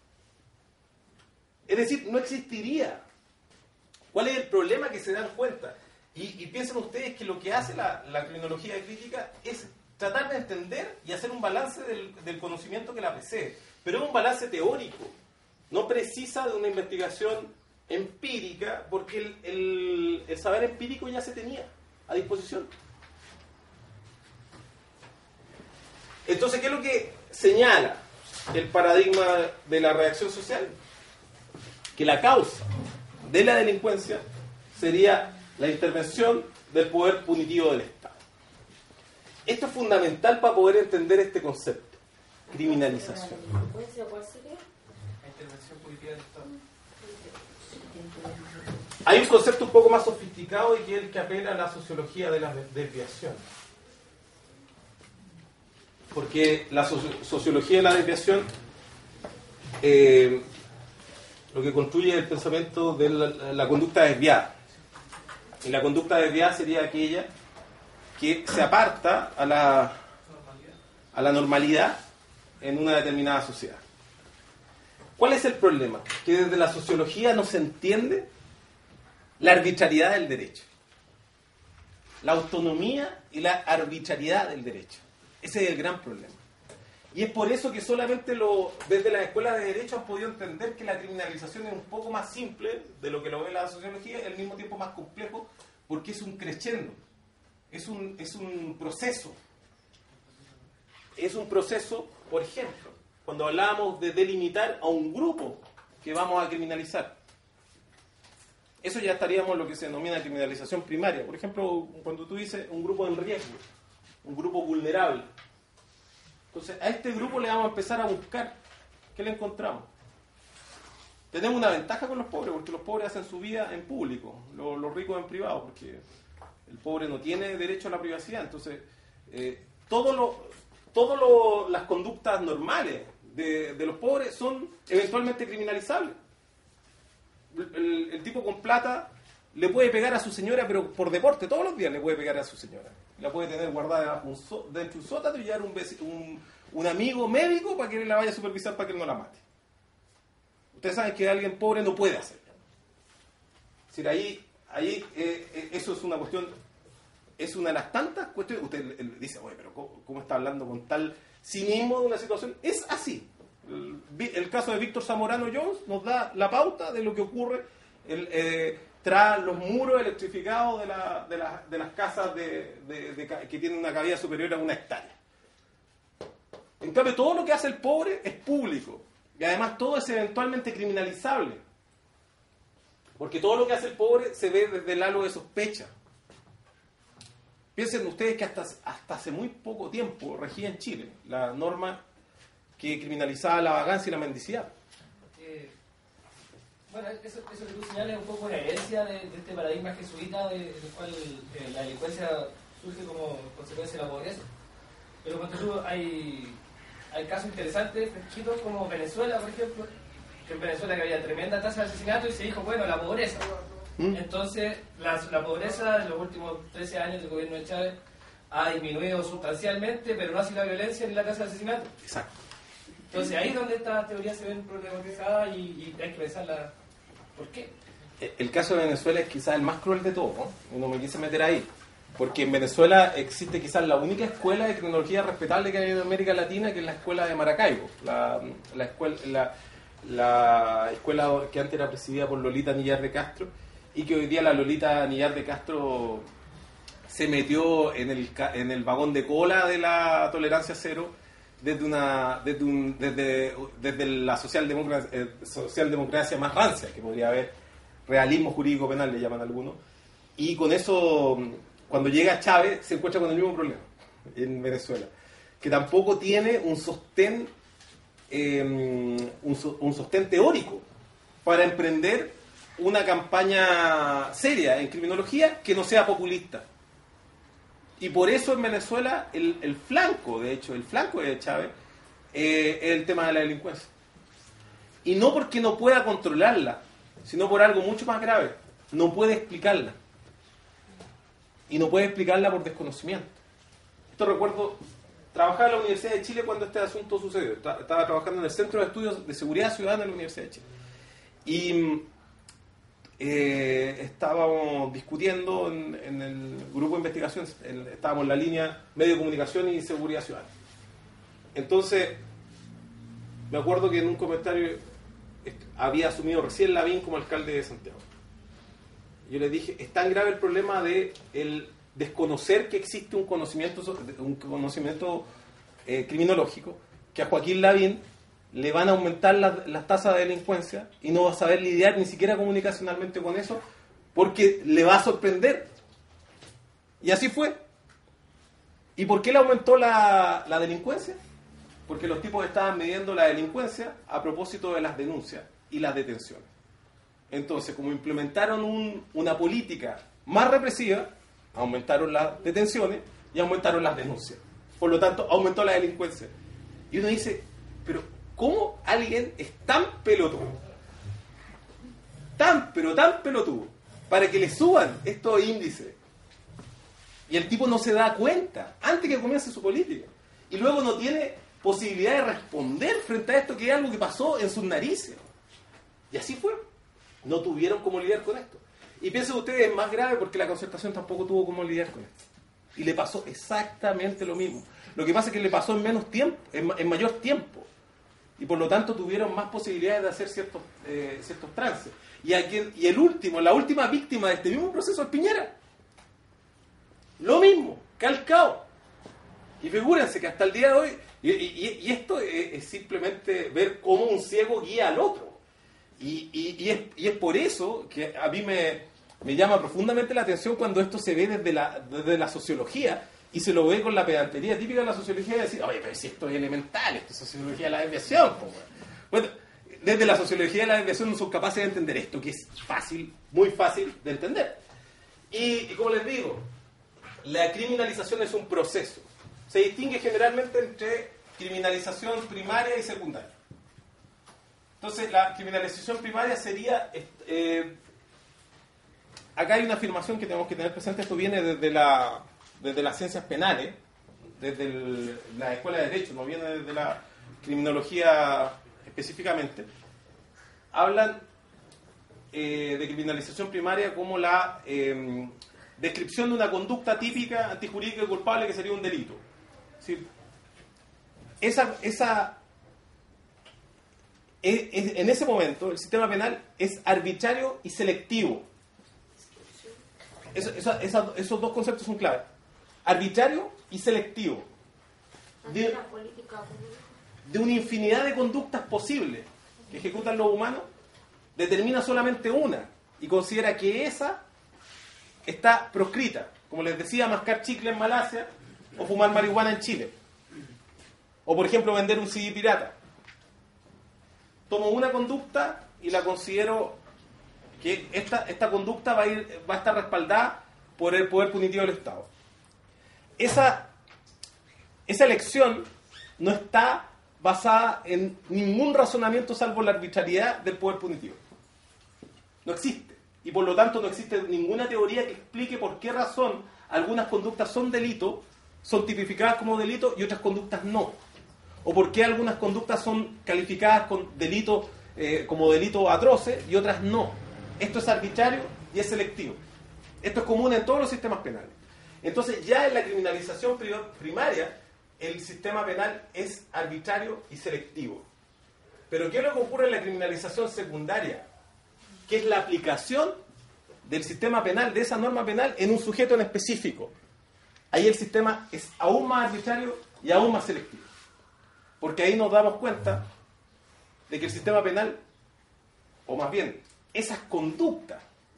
Es decir, no existiría. ¿Cuál es el problema que se dan cuenta? Y, y piensen ustedes que lo que hace la, la criminología crítica es tratar de entender y hacer un balance del, del conocimiento que la precede. Pero es un balance teórico. No precisa de una investigación empírica, porque el, el, el saber empírico ya se tenía a disposición. Entonces, ¿qué es lo que señala el paradigma de la reacción social? Que la causa de la delincuencia sería la intervención del poder punitivo del Estado. Esto es fundamental para poder entender este concepto, criminalización. ¿La delincuencia cuál sería? La intervención punitiva del Estado. Hay un concepto un poco más sofisticado y que es el que apela a la sociología de la desviación. Porque la soci- sociología de la desviación eh, lo que construye el pensamiento de la, la conducta desviada. Y la conducta desviada sería aquella que se aparta a la, a la normalidad en una determinada sociedad. ¿Cuál es el problema? Que desde la sociología no se entiende la arbitrariedad del derecho. La autonomía y la arbitrariedad del derecho. Ese es el gran problema. Y es por eso que solamente lo, desde las escuelas de derecho han podido entender que la criminalización es un poco más simple de lo que lo ve la sociología y al mismo tiempo más complejo, porque es un crescendo, es un, es un proceso. Es un proceso, por ejemplo, cuando hablábamos de delimitar a un grupo que vamos a criminalizar. eso ya estaríamos en lo que se denomina criminalización primaria. Por ejemplo, cuando tú dices un grupo en riesgo, un grupo vulnerable. Entonces, a este grupo le vamos a empezar a buscar. ¿Qué le encontramos? Tenemos una ventaja con los pobres, porque los pobres hacen su vida en público, los, los ricos en privado, porque el pobre no tiene derecho a la privacidad. Entonces, eh, todo lo, todo lo, las conductas normales de, de los pobres son eventualmente criminalizables. El, el, el tipo con plata le puede pegar a su señora, pero por deporte, todos los días le puede pegar a su señora. La puede tener guardada un so, dentro de un sótano y llevar un, un, un amigo médico para que la vaya a supervisar para que él no la mate. Ustedes saben que alguien pobre no puede hacerlo. Es decir, ahí, ahí eh, eso es una cuestión, es una de las tantas cuestiones. Usted le dice, oye, pero ¿cómo, cómo está hablando con tal cinismo de una situación? Es así. El, el caso de Víctor Zamorano Jones nos da la pauta de lo que ocurre el, eh, tras los muros electrificados de, la, de, la, de las casas de, de, de, que tienen una cavidad superior a una hectárea. En cambio, todo lo que hace el pobre es público. Y además todo es eventualmente criminalizable. Porque todo lo que hace el pobre se ve desde el halo de sospecha. Piensen ustedes que hasta, hasta hace muy poco tiempo regía en Chile la norma que criminalizaba la vagancia y la mendicidad. Eh, bueno, eso, eso que tú señalas es un poco una herencia de, de este paradigma jesuita de, del cual eh, la delincuencia surge como consecuencia de la pobreza. Pero cuando tú hay... Hay casos interesantes, fresquitos, como Venezuela, por ejemplo, que en Venezuela que había tremenda tasa de asesinato y se dijo, bueno, la pobreza. ¿Mm? Entonces, la, la pobreza en los últimos trece años del gobierno de Chávez ha disminuido sustancialmente, pero no así la violencia ni la tasa de asesinato. Exacto. Entonces, ahí es donde estas teorías se ven problematizadas y, y hay que pensarla. ¿Por qué? El caso de Venezuela es quizás el más cruel de todos, ¿no? No me quise meter ahí. Porque en Venezuela existe quizás la única escuela de criminología respetable que hay en América Latina, que es la escuela de Maracaibo, la, la, escuela, la, la escuela que antes era presidida por Lolita Nillar de Castro, y que hoy día la Lolita Nillar de Castro se metió en el, en el vagón de cola de la tolerancia cero desde, una, desde, un, desde, desde la socialdemocracia, eh, socialdemocracia más rancia, que podría haber, realismo jurídico penal le llaman algunos, y con eso... Cuando llega Chávez, se encuentra con el mismo problema en Venezuela, que tampoco tiene un sostén, eh, un, so, un sostén teórico para emprender una campaña seria en criminología que no sea populista. Y por eso en Venezuela el, el flanco, de hecho, el flanco de Chávez eh, es el tema de la delincuencia. Y no porque no pueda controlarla, sino por algo mucho más grave, no puede explicarla. Y no puede explicarla por desconocimiento. Esto recuerdo, trabajaba en la Universidad de Chile cuando este asunto sucedió. Estaba trabajando en el Centro de Estudios de Seguridad Ciudadana de la Universidad de Chile. Y eh, estábamos discutiendo en, en el grupo de investigación, en, estábamos en la línea Medio de Comunicación y Seguridad Ciudadana. Entonces, me acuerdo que en un comentario había asumido recién Lavín como alcalde de Santiago. Yo le dije, es tan grave el problema de el desconocer que existe un conocimiento un conocimiento eh, criminológico, que a Joaquín Lavín le van a aumentar las, las tasas de delincuencia y no va a saber lidiar ni siquiera comunicacionalmente con eso, porque le va a sorprender. Y así fue. ¿Y por qué le aumentó la, la delincuencia? Porque los tipos estaban midiendo la delincuencia a propósito de las denuncias y las detenciones. Entonces, como implementaron un, una política más represiva, aumentaron las detenciones y aumentaron las denuncias. Por lo tanto, aumentó la delincuencia. Y uno dice, pero ¿cómo alguien es tan pelotudo? Tan, pero tan pelotudo, para que le suban estos índices. Y el tipo no se da cuenta antes que comience su política. Y luego no tiene posibilidad de responder frente a esto, que es algo que pasó en sus narices. Y así fue. No tuvieron cómo lidiar con esto. Y piensen ustedes, es más grave porque la Concertación tampoco tuvo cómo lidiar con esto. Y le pasó exactamente lo mismo. Lo que pasa es que le pasó en menos tiempo, en, en mayor tiempo. Y por lo tanto tuvieron más posibilidades de hacer ciertos, eh, ciertos trances. Y, aquí, y el último, la última víctima de este mismo proceso es Piñera. Lo mismo, calcado. Y figúrense que hasta el día de hoy, y, y, y esto es, es simplemente ver cómo un ciego guía al otro. Y, y, y, es, y es por eso que a mí me, me llama profundamente la atención cuando esto se ve desde la, desde la sociología y se lo ve con la pedantería típica de la sociología de decir, oye, pero si esto es elemental, esto es sociología de la desviación. Pues, bueno, desde la sociología de la desviación no son capaces de entender esto, que es fácil, muy fácil de entender. Y, y como les digo, la criminalización es un proceso. Se distingue generalmente entre criminalización primaria y secundaria. Entonces, la criminalización primaria sería... Eh, acá hay una afirmación que tenemos que tener presente. Esto viene desde, la, desde las ciencias penales, desde el, la escuela de Derecho, no viene desde la criminología específicamente. Hablan eh, de criminalización primaria como la eh, descripción de una conducta típica antijurídica y culpable que sería un delito. Es decir, esa... esa en ese momento el sistema penal es arbitrario y selectivo. Eso, eso, esa, esos dos conceptos son claves. Arbitrario y selectivo. De, de una infinidad de conductas posibles que ejecutan los humanos, determina solamente una y considera que esa está proscrita. Como les decía, mascar chicle en Malasia o fumar marihuana en Chile. O por ejemplo vender un C D pirata. Tomo una conducta y la considero que esta, esta conducta va a, ir, va a estar respaldada por el poder punitivo del Estado. Esa, esa elección no está basada en ningún razonamiento salvo la arbitrariedad del poder punitivo. No existe. Y por lo tanto no existe ninguna teoría que explique por qué razón algunas conductas son delitos, son tipificadas como delitos y otras conductas no. O por qué algunas conductas son calificadas con delitos, eh, como delitos atroces y otras no. Esto es arbitrario y es selectivo. Esto es común en todos los sistemas penales. Entonces ya en la criminalización primaria el sistema penal es arbitrario y selectivo. Pero ¿qué es lo que ocurre en la criminalización secundaria? Que es la aplicación del sistema penal, de esa norma penal, en un sujeto en específico. Ahí el sistema es aún más arbitrario y aún más selectivo. Porque ahí nos damos cuenta de que el sistema penal, o más bien, esas conductas,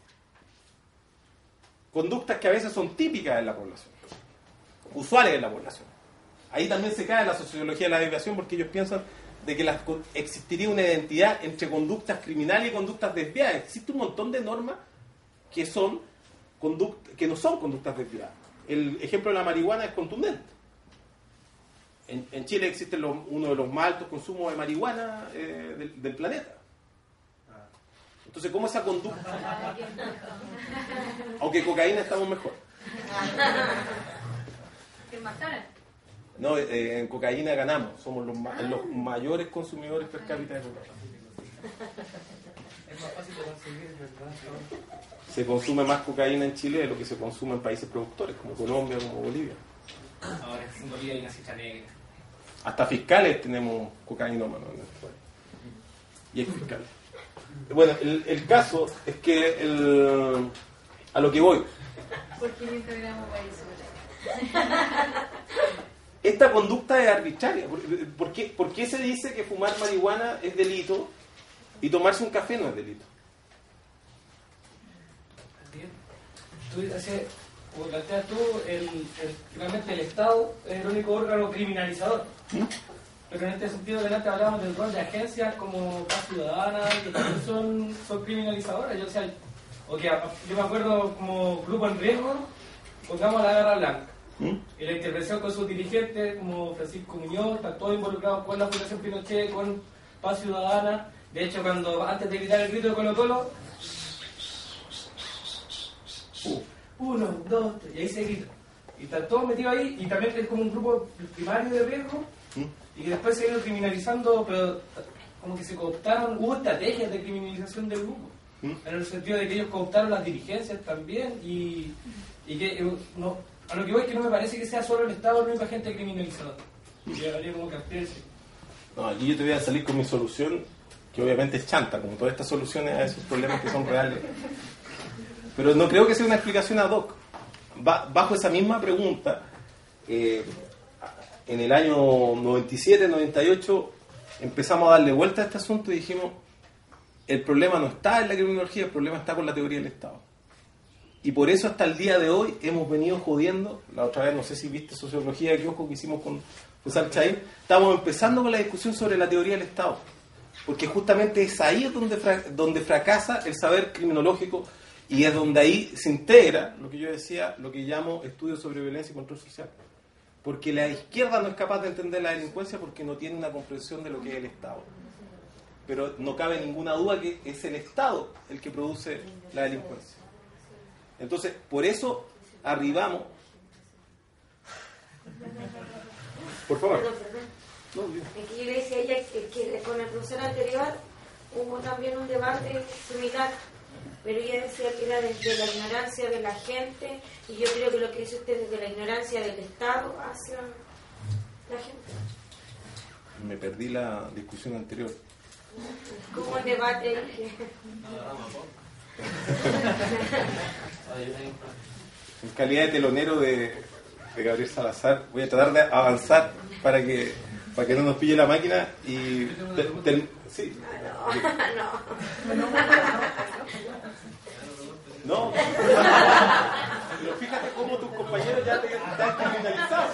conductas que a veces son típicas en la población, usuales en la población, ahí también se cae la sociología de la desviación porque ellos piensan de que las, existiría una identidad entre conductas criminales y conductas desviadas. Existe un montón de normas que, son conduct, que no son conductas desviadas. El ejemplo de la marihuana es contundente. En, en Chile existe los, uno de los más altos consumos de marihuana eh, del, del planeta. Entonces, ¿cómo esa conducta? Aunque cocaína estamos mejor. ¿Qué más cara? No, eh, en cocaína ganamos. Somos los, ma los mayores consumidores per cápita de cocaína. Es más fácil de conseguir, ¿verdad? Se consume más cocaína en Chile de lo que se consume en países productores, como Colombia, como Bolivia. Ahora en Bolivia hay una cifra negra. Hasta fiscales tenemos cocainómanos en este país. Y ex fiscales. Bueno, el, el caso es que el, a lo que voy. Por quinientos gramos país. Esta conducta es arbitraria. ¿Por, por, qué, ¿Por qué se dice que fumar marihuana es delito y tomarse un café no es delito? Bien. Tú haces, como planteas tú, el, el, realmente el Estado es el único órgano criminalizador. ¿Mm? Pero en este sentido, delante hablábamos del rol de agencias como Paz Ciudadana, que también son, son criminalizadoras. Yo, o sea, o que, yo me acuerdo como grupo en riesgo, pongamos a la Garra Blanca. ¿Mm? Y la intervención con sus dirigentes, como Francisco Muñoz, están todos involucrados con la Fundación Pinochet, con Paz Ciudadana. De hecho, cuando antes de gritar el grito de Colo Colo, uh, uno, dos, tres, y ahí se grita. Y están todos metidos ahí, y también es como un grupo primario de riesgo. ¿Mm? Y que después se iban criminalizando, pero como que se cooptaron, hubo estrategias de criminalización del grupo, ¿Mm? en el sentido de que ellos cooptaron las dirigencias también, y, y que no, a lo que voy es que no me parece que sea solo el Estado el único agente criminalizador. Y habría como que abstenerse. No, aquí yo te voy a salir con mi solución, que obviamente es chanta, como todas estas soluciones a esos problemas que son reales. Pero no creo que sea una explicación ad hoc. Ba- bajo esa misma pregunta, eh, en el año noventa y siete, noventa y ocho empezamos a darle vuelta a este asunto y dijimos, el problema no está en la criminología, el problema está con la teoría del Estado. Y por eso hasta el día de hoy hemos venido jodiendo. La otra vez, no sé si viste Sociología de Kiosco que hicimos con César Chaín, estamos empezando con la discusión sobre la teoría del Estado. Porque justamente es ahí donde, fra- donde fracasa el saber criminológico y es donde ahí se integra lo que yo decía, lo que llamo estudios sobre violencia y control social. Porque la izquierda no es capaz de entender la delincuencia porque no tiene una comprensión de lo que es el Estado. Pero no cabe ninguna duda que es el Estado el que produce la delincuencia. Entonces, por eso arribamos... Por favor. Perdón, perdón. No, bien. Es que yo le decía a ella que, que con el profesor anterior hubo también un debate similar, pero ella decía que era desde la ignorancia de la gente, y yo creo que lo que dice usted es desde la ignorancia del Estado hacia la gente. Me perdí la discusión anterior. Como el debate que... En calidad de telonero de, de Gabriel Salazar, voy a tratar de avanzar para que para que no nos pille la máquina y... Te, te, sí. No, no. No. Pero fíjate cómo tus compañeros ya te, te han criminalizado.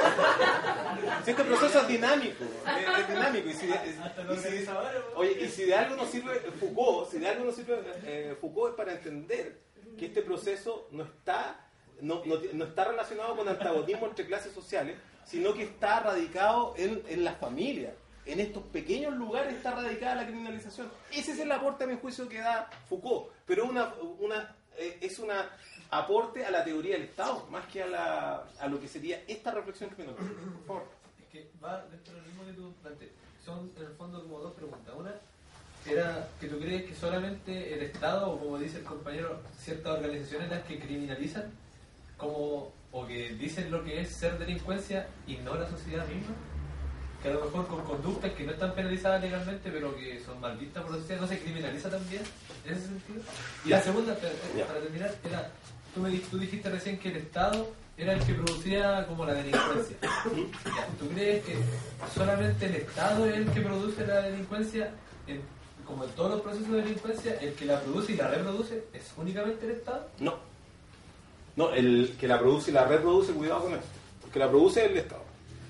Si este proceso es dinámico, es, es dinámico. Y si, es, y si, oye, y si de algo nos sirve Foucault, si de algo nos sirve eh, Foucault es para entender que este proceso no está, no, no, no está relacionado con antagonismo entre clases sociales, sino que está radicado en, en las familias. En estos pequeños lugares está radicada la criminalización. Ese es el aporte, a mi juicio, que da Foucault. Pero una, una, eh, es un aporte a la teoría del Estado, más que a, la, a lo que sería esta reflexión criminológica. Por favor. Es que va dentro del mismo que tú planteas. Son, en el fondo, como dos preguntas. Una era que tú crees que solamente el Estado, o como dice el compañero, ciertas organizaciones las que criminalizan, como, o que dicen lo que es ser delincuencia, y no la sociedad misma. Que a lo mejor con conductas que no están penalizadas legalmente, pero que son mal vistas por la sociedad, no se criminaliza también, en ese sentido. Y la segunda, para, para terminar, era, tú, me, tú dijiste recién que el Estado era el que producía como la delincuencia. ¿Tú crees que solamente el Estado es el que produce la delincuencia, en, como en todos los procesos de delincuencia, el que la produce y la reproduce es únicamente el Estado? No. No, el que la produce y la reproduce, cuidado con eso. El que la produce es el Estado.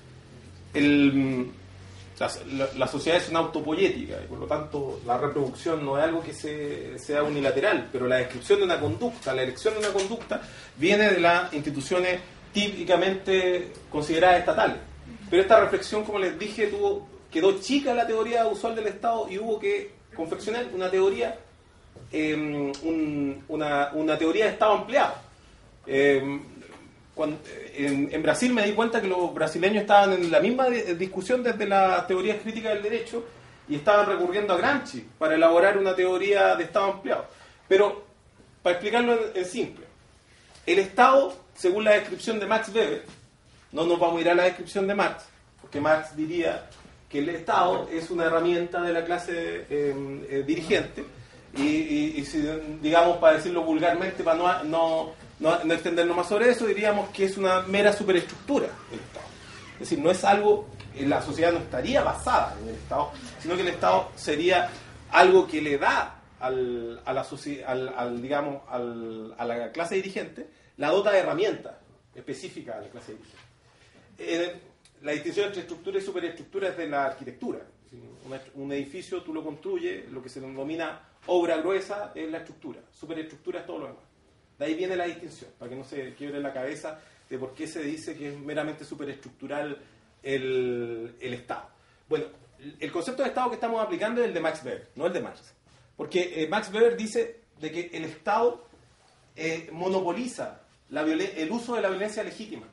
El, la, la, la sociedad es una autopoyética y por lo tanto la reproducción no es algo que se, sea unilateral, pero la descripción de una conducta, la elección de una conducta viene de las instituciones típicamente consideradas estatales. Pero esta reflexión, como les dije, tuvo, quedó chica la teoría usual del Estado y hubo que confeccionar una teoría eh, un, una, una teoría de Estado ampliado. Eh, Cuando, en, en Brasil me di cuenta que los brasileños estaban en la misma de, discusión desde las teorías críticas del derecho y estaban recurriendo a Gramsci para elaborar una teoría de Estado ampliado. Pero, para explicarlo en, en simple, el Estado, según la descripción de Max Weber, no nos vamos a ir a la descripción de Marx, porque Marx diría que el Estado es una herramienta de la clase eh, eh, dirigente y, y, y si, digamos, para decirlo vulgarmente, para no... no No, no extendernos más sobre eso, diríamos que es una mera superestructura del Estado. Es decir, no es algo, la sociedad no estaría basada en el Estado, sino que el Estado sería algo que le da al, a la al, al, digamos, al, a la clase dirigente, la dota de herramientas específicas a la clase dirigente. Eh, la distinción entre estructura y superestructura es de la arquitectura. Un, un edificio tú lo construyes, lo que se denomina obra gruesa es la estructura, superestructura es todo lo demás. De ahí viene la distinción, para que no se quiebre la cabeza de por qué se dice que es meramente superestructural el, el Estado. Bueno, el concepto de Estado que estamos aplicando es el de Max Weber, no el de Marx. Porque eh, Max Weber dice de que el Estado eh, monopoliza la violen- el uso de la violencia legítima.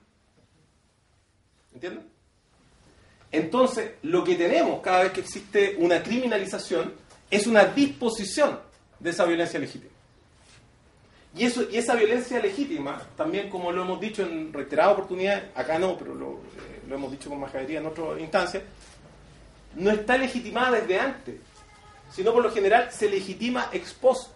¿Entienden? Entonces, lo que tenemos cada vez que existe una criminalización es una disposición de esa violencia legítima. Y, eso, y esa violencia legítima, también como lo hemos dicho en reiteradas oportunidades, acá no, pero lo, eh, lo hemos dicho con majadería en otras instancias, no está legitimada desde antes, sino por lo general se legitima ex post.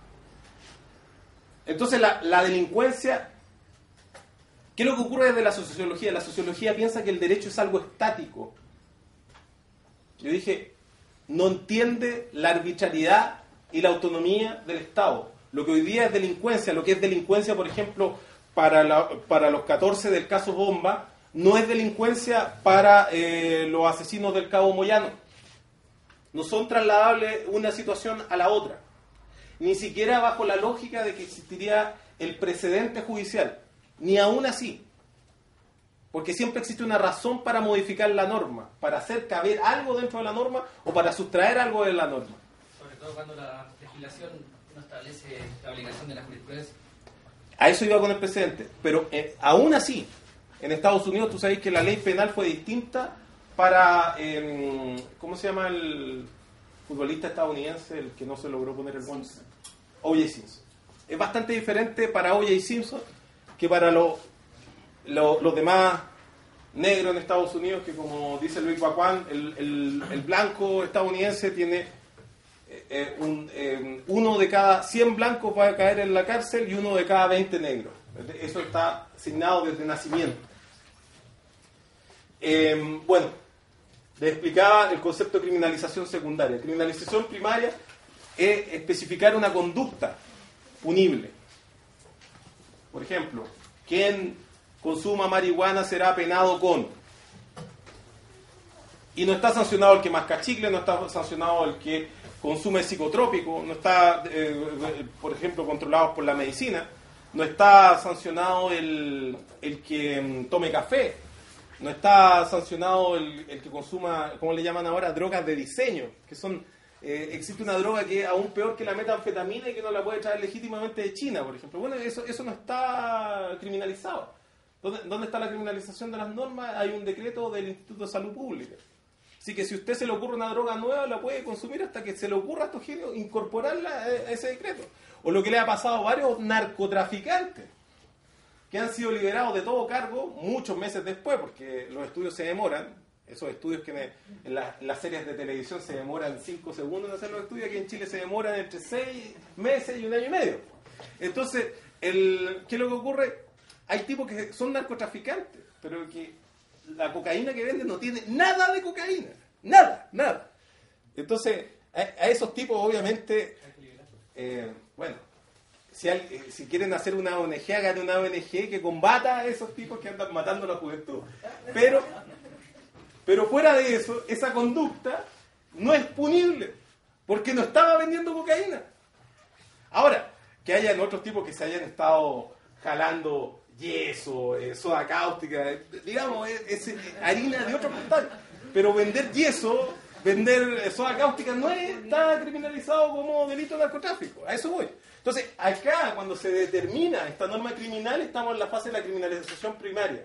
Entonces la, la delincuencia, ¿qué es lo que ocurre desde la sociología? La sociología piensa que el derecho es algo estático. Yo dije, no entiende la arbitrariedad y la autonomía del Estado. Lo que hoy día es delincuencia, lo que es delincuencia, por ejemplo, para, la, para los catorce del caso Bomba, no es delincuencia para eh, los asesinos del Cabo Moyano. No son trasladables una situación a la otra. Ni siquiera bajo la lógica de que existiría el precedente judicial. Ni aún así. Porque siempre existe una razón para modificar la norma, para hacer caber algo dentro de la norma o para sustraer algo de la norma. Sobre todo cuando la legislación no establece la obligación de la jurisprudencia. A eso iba con el precedente. Pero eh, aún así, en Estados Unidos, tú sabes que la ley penal fue distinta para, eh, ¿cómo se llama el futbolista estadounidense, el que no se logró poner el guante? O J Simpson. Es bastante diferente para O J Simpson que para los lo, los demás negros en Estados Unidos, que como dice Luis Bacuán, el, el, el blanco estadounidense tiene eh, un, eh, uno de cada cien blancos va a caer en la cárcel y uno de cada veinte negros. Eso está asignado desde nacimiento. Eh, bueno, les explicaba el concepto de criminalización secundaria. Criminalización primaria es especificar una conducta punible. Por ejemplo, quien consuma marihuana será penado con... Y no está sancionado el que masca chicle, no está sancionado el que consume psicotrópico, no está, eh, por ejemplo, controlado por la medicina, no está sancionado el, el que um, tome café, no está sancionado el, el que consuma, ¿cómo le llaman ahora? Drogas de diseño, que son... Eh, existe una droga que es aún peor que la metanfetamina y que no la puede traer legítimamente de China, por ejemplo. Bueno, eso, eso no está criminalizado. ¿Dónde, ¿Dónde está la criminalización de las normas? Hay un decreto del Instituto de Salud Pública. Así que si a usted se le ocurre una droga nueva, la puede consumir hasta que se le ocurra a estos genios incorporarla a ese decreto. O lo que le ha pasado a varios narcotraficantes que han sido liberados de todo cargo muchos meses después, porque los estudios se demoran. Esos estudios que me, en, la, en las series de televisión se demoran cinco segundos en hacer los estudios, aquí en Chile se demoran entre seis meses y un año y medio. Entonces, el, ¿qué es lo que ocurre? Hay tipos que son narcotraficantes, pero que la cocaína que venden no tiene nada de cocaína. Nada, nada. Entonces, a, a esos tipos obviamente, eh, bueno, si, hay, si quieren hacer una O N G, hagan una O N G que combata a esos tipos que andan matando a la juventud. Pero... Pero fuera de eso, esa conducta no es punible, porque no estaba vendiendo cocaína. Ahora, que hayan otros tipos que se hayan estado jalando yeso, eh, soda cáustica, eh, digamos, es, es harina de otro costal. Pero vender yeso, vender soda cáustica no está criminalizado como delito de narcotráfico. A eso voy. Entonces, acá, cuando se determina esta norma criminal, estamos en la fase de la criminalización primaria.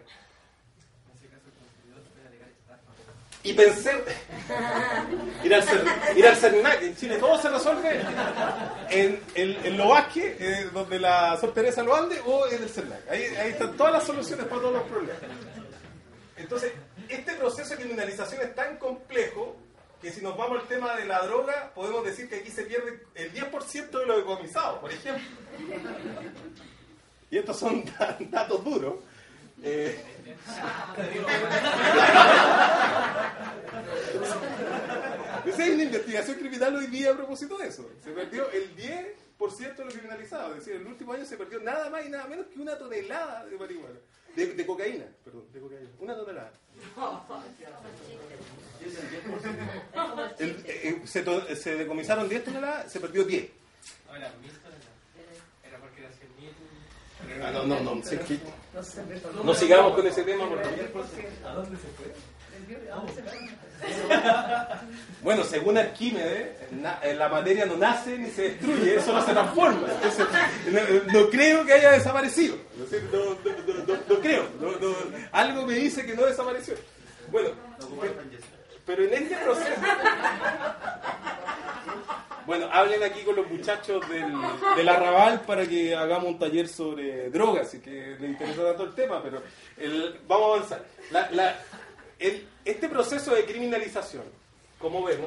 Y pensé, ir al, ir al CERNAC, en Chile todo se resuelve en, en, en Lo Vázquez, eh, donde la Sor Teresa lo ande, o en el CERNAC. Ahí, ahí están todas las soluciones para todos los problemas. Entonces, este proceso de criminalización es tan complejo que si nos vamos al tema de la droga, podemos decir que aquí se pierde el diez por ciento de lo decomisado, por ejemplo. Y estos son datos duros. Eh, Hay una investigación criminal hoy día a propósito de eso. Se perdió el diez por ciento de lo criminalizado. Es decir, en el último año se perdió nada más y nada menos que una tonelada de marihuana. De, de cocaína, perdón, de cocaína. Una tonelada. El, eh, se, to, se decomisaron diez toneladas, se perdió diez. Ahora, mil toneladas. Era porque era cien mil. Ah, no, no, no, no, que, no sigamos con ese tema porque... ¿A dónde se fue? Bueno, según Arquímedes, la materia no nace ni se destruye, solo se transforma. Entonces, no, no creo que haya desaparecido. No, no, no, no creo. No, no, algo me dice que no desapareció. Bueno, pero en este proceso... Bueno, hablen aquí con los muchachos del, del Arrabal para que hagamos un taller sobre drogas, si que les interesa tanto el tema, pero el, vamos a avanzar. La, la, el, este proceso de criminalización, como vemos,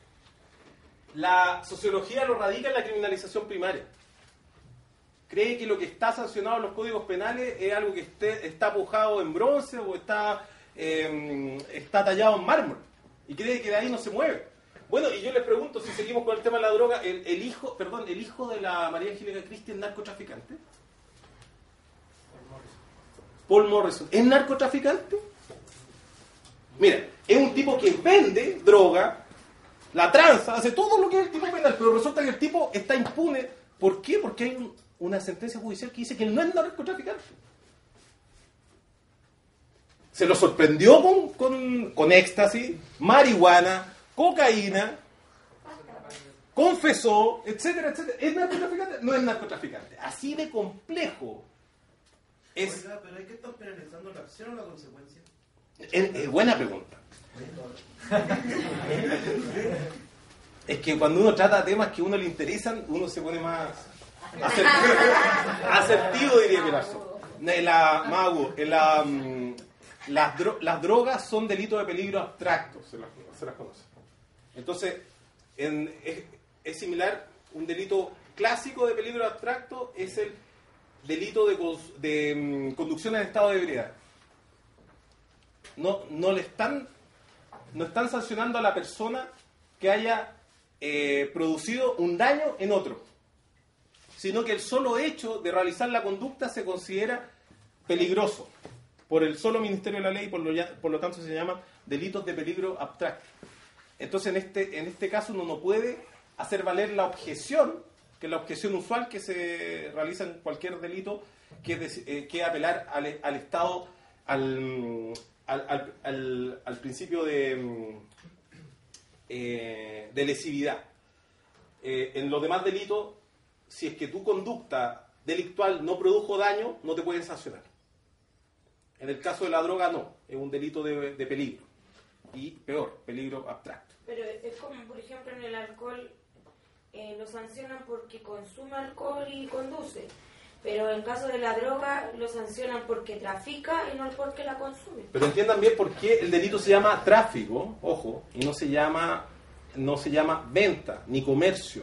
la sociología lo radica en la criminalización primaria. Cree que lo que está sancionado en los códigos penales es algo que esté, está pujado en bronce o está, eh, está tallado en mármol. Y cree que de ahí no se mueve. Bueno, y yo les pregunto, si seguimos con el tema de la droga, el, el hijo, perdón, el hijo de la María Angélica Christie es narcotraficante. Paul Morrison, ¿es narcotraficante? Mira, es un tipo que vende droga, la tranza, hace todo lo que es el tipo penal, pero resulta que el tipo está impune. ¿Por qué? Porque hay un, una sentencia judicial que dice que él no es narcotraficante. Se lo sorprendió con, con, con éxtasis, marihuana, cocaína, confesó, etcétera, etcétera. ¿Es narcotraficante? No es narcotraficante. Así de complejo es. Oiga, pero hay que estar penalizando la acción o la consecuencia. Es, es buena pregunta. Es que cuando uno trata temas que a uno le interesan, uno se pone más asertivo, asertivo diría Pilarzo. La, más agudo. La, um, las, dro- las drogas son delitos de peligro abstracto, se las, se las conoce. Entonces, en, es, es similar, un delito clásico de peligro abstracto es el delito de, cons- de um, conducción en estado de ebriedad. No, no le están, no están sancionando a la persona que haya eh, producido un daño en otro, sino que el solo hecho de realizar la conducta se considera peligroso por el solo Ministerio de la Ley y por lo, ya, por lo tanto se llaman delitos de peligro abstracto. Entonces en este, en este caso uno no puede hacer valer la objeción, que es la objeción usual que se realiza en cualquier delito, que es, de, eh, que es apelar al, al Estado, al... Al, al, al, al principio de, eh, de lesividad. Eh, en los demás delitos, si es que tu conducta delictual no produjo daño, no te pueden sancionar. En el caso de la droga, no. Es un delito de, de peligro. Y peor, peligro abstracto. Pero es como, por ejemplo, en el alcohol, eh, lo sancionan porque consume alcohol y conduce. Pero en caso de la droga lo sancionan porque trafica y no porque la consume. Pero entiendan bien por qué el delito se llama tráfico, ojo, y no se llama, no se llama venta ni comercio.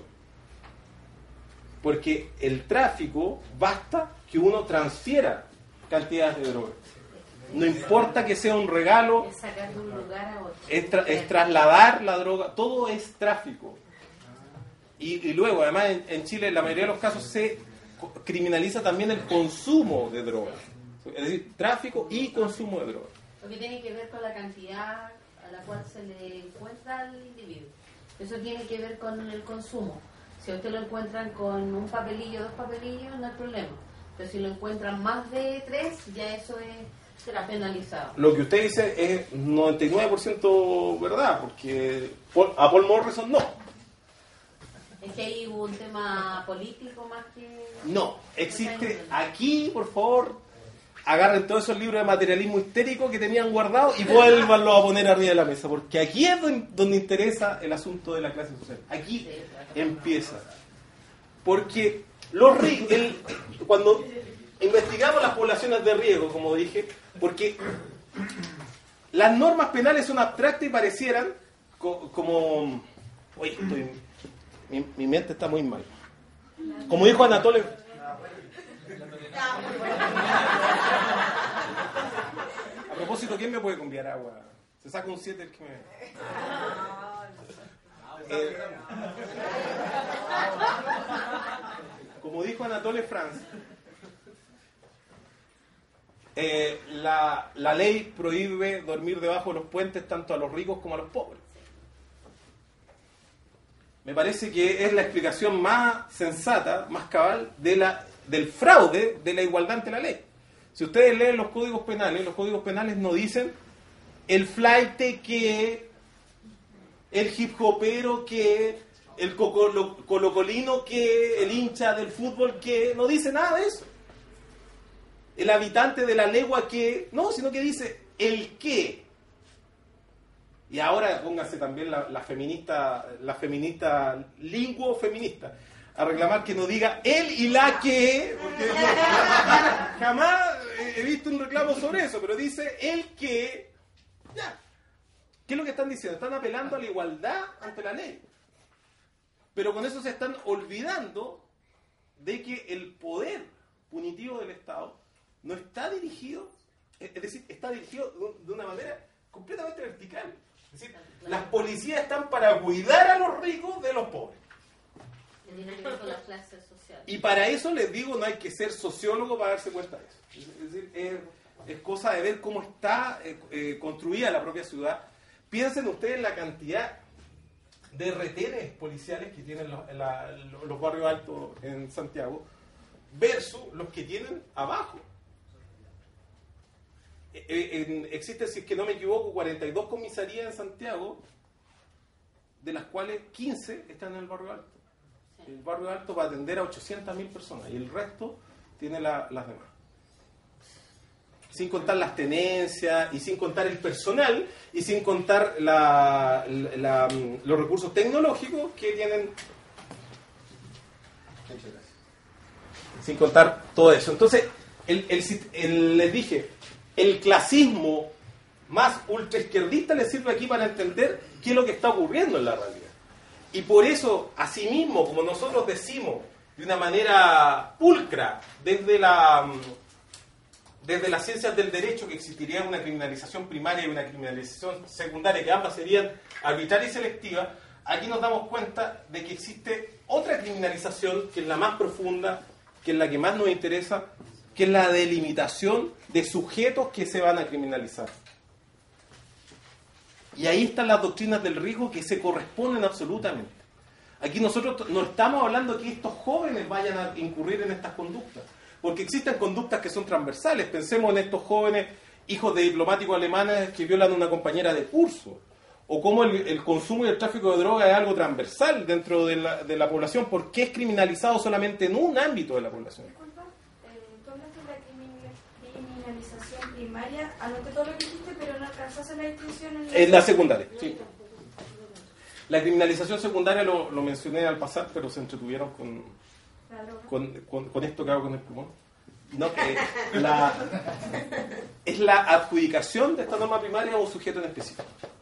Porque el tráfico basta que uno transfiera cantidades de droga. No importa que sea un regalo, Es sacar de un lugar a otro. es, tra- es trasladar la droga, todo es tráfico. Y, y luego, además, en, en Chile, en la mayoría de los casos se criminaliza también el consumo de drogas, es decir, tráfico y consumo de drogas. Lo que tiene que ver con la cantidad a la cual se le encuentra al individuo. Eso tiene que ver con el consumo. Si a usted lo encuentran con un papelillo, dos papelillos, no hay problema. Pero si lo encuentran más de tres, ya eso es, será penalizado. Lo que usted dice es noventa y nueve por ciento verdad, porque Paul- a Paul Morrison no. Es que ahí hubo un tema político más que... No, existe aquí, por favor, agarren todos esos libros de materialismo histérico que tenían guardados y vuélvanlos a poner arriba de la mesa, porque aquí es donde, donde interesa el asunto de la clase social. Aquí empieza. Porque los ricos, el, cuando investigamos las poblaciones de riesgo, como dije, porque las normas penales son abstractas y parecieran co- como... Oye, estoy... Mi, mi mente está muy mal. Como dijo Anatole... A propósito, ¿quién me puede cambiar agua? Se saca un siete el que me... Eh, como dijo Anatole France, eh, la, la ley prohíbe dormir debajo de los puentes tanto a los ricos como a los pobres. Me parece que es la explicación más sensata, más cabal, de la, del fraude de la igualdad ante la ley. Si ustedes leen los códigos penales, los códigos penales no dicen el flaite que, el hip hopero que, el cocolo, colocolino que, el hincha del fútbol que, no dice nada de eso. El habitante de la legua que, no, sino que dice el que. Y ahora póngase también la, la feminista, la feminista, linguo feminista, a reclamar que no diga él y la que, porque no, jamás he visto un reclamo sobre eso, pero dice el que, ya. ¿Qué es lo que están diciendo? Están apelando a la igualdad ante la ley. Pero con eso se están olvidando de que el poder punitivo del Estado no está dirigido, es decir, está dirigido de una manera completamente vertical. Es decir, las policías están para cuidar a los ricos de los pobres. Con las clases sociales. Y para eso les digo, no hay que ser sociólogo para darse cuenta de eso. Es decir, es, es cosa de ver cómo está eh, eh, construida la propia ciudad. Piensen ustedes en la cantidad de retenes policiales que tienen los, la, los barrios altos en Santiago versus los que tienen abajo. Eh, en, existen, si es que no me equivoco, cuarenta y dos comisarías en Santiago, de las cuales quince están en el barrio alto. El barrio alto va a atender a ochocientas mil personas y el resto tiene la, las demás. Sin contar las tenencias y sin contar el personal y sin contar la, la, la, los recursos tecnológicos que tienen. Muchas gracias. Sin contar todo eso. Entonces, el, el, el, les dije, el clasismo más ultraizquierdista les sirve aquí para entender qué es lo que está ocurriendo en la realidad. Y por eso, asimismo, como nosotros decimos de una manera pulcra, desde, la, desde las ciencias del derecho, que existiría una criminalización primaria y una criminalización secundaria, que ambas serían arbitraria y selectiva, aquí nos damos cuenta de que existe otra criminalización, que es la más profunda, que es la que más nos interesa, que es la delimitación de sujetos que se van a criminalizar. Y ahí están las doctrinas del riesgo que se corresponden absolutamente. Aquí nosotros no estamos hablando que estos jóvenes vayan a incurrir en estas conductas, porque existen conductas que son transversales. Pensemos en estos jóvenes hijos de diplomáticos alemanes que violan a una compañera de curso, o cómo el, el consumo y el tráfico de drogas es algo transversal dentro de la, de la población, porque es criminalizado solamente en un ámbito de la población. Disculpa, eh, tú hablaste de la criminalización primaria, anoté todo lo que dijiste, pero no alcanzaste la distinción en la, en la secundaria. Sí. La criminalización secundaria lo, lo mencioné al pasar, pero se entretuvieron con, con, con, con esto que hago con el pulmón. No, eh, la, es la adjudicación de esta norma primaria a un sujeto en específico.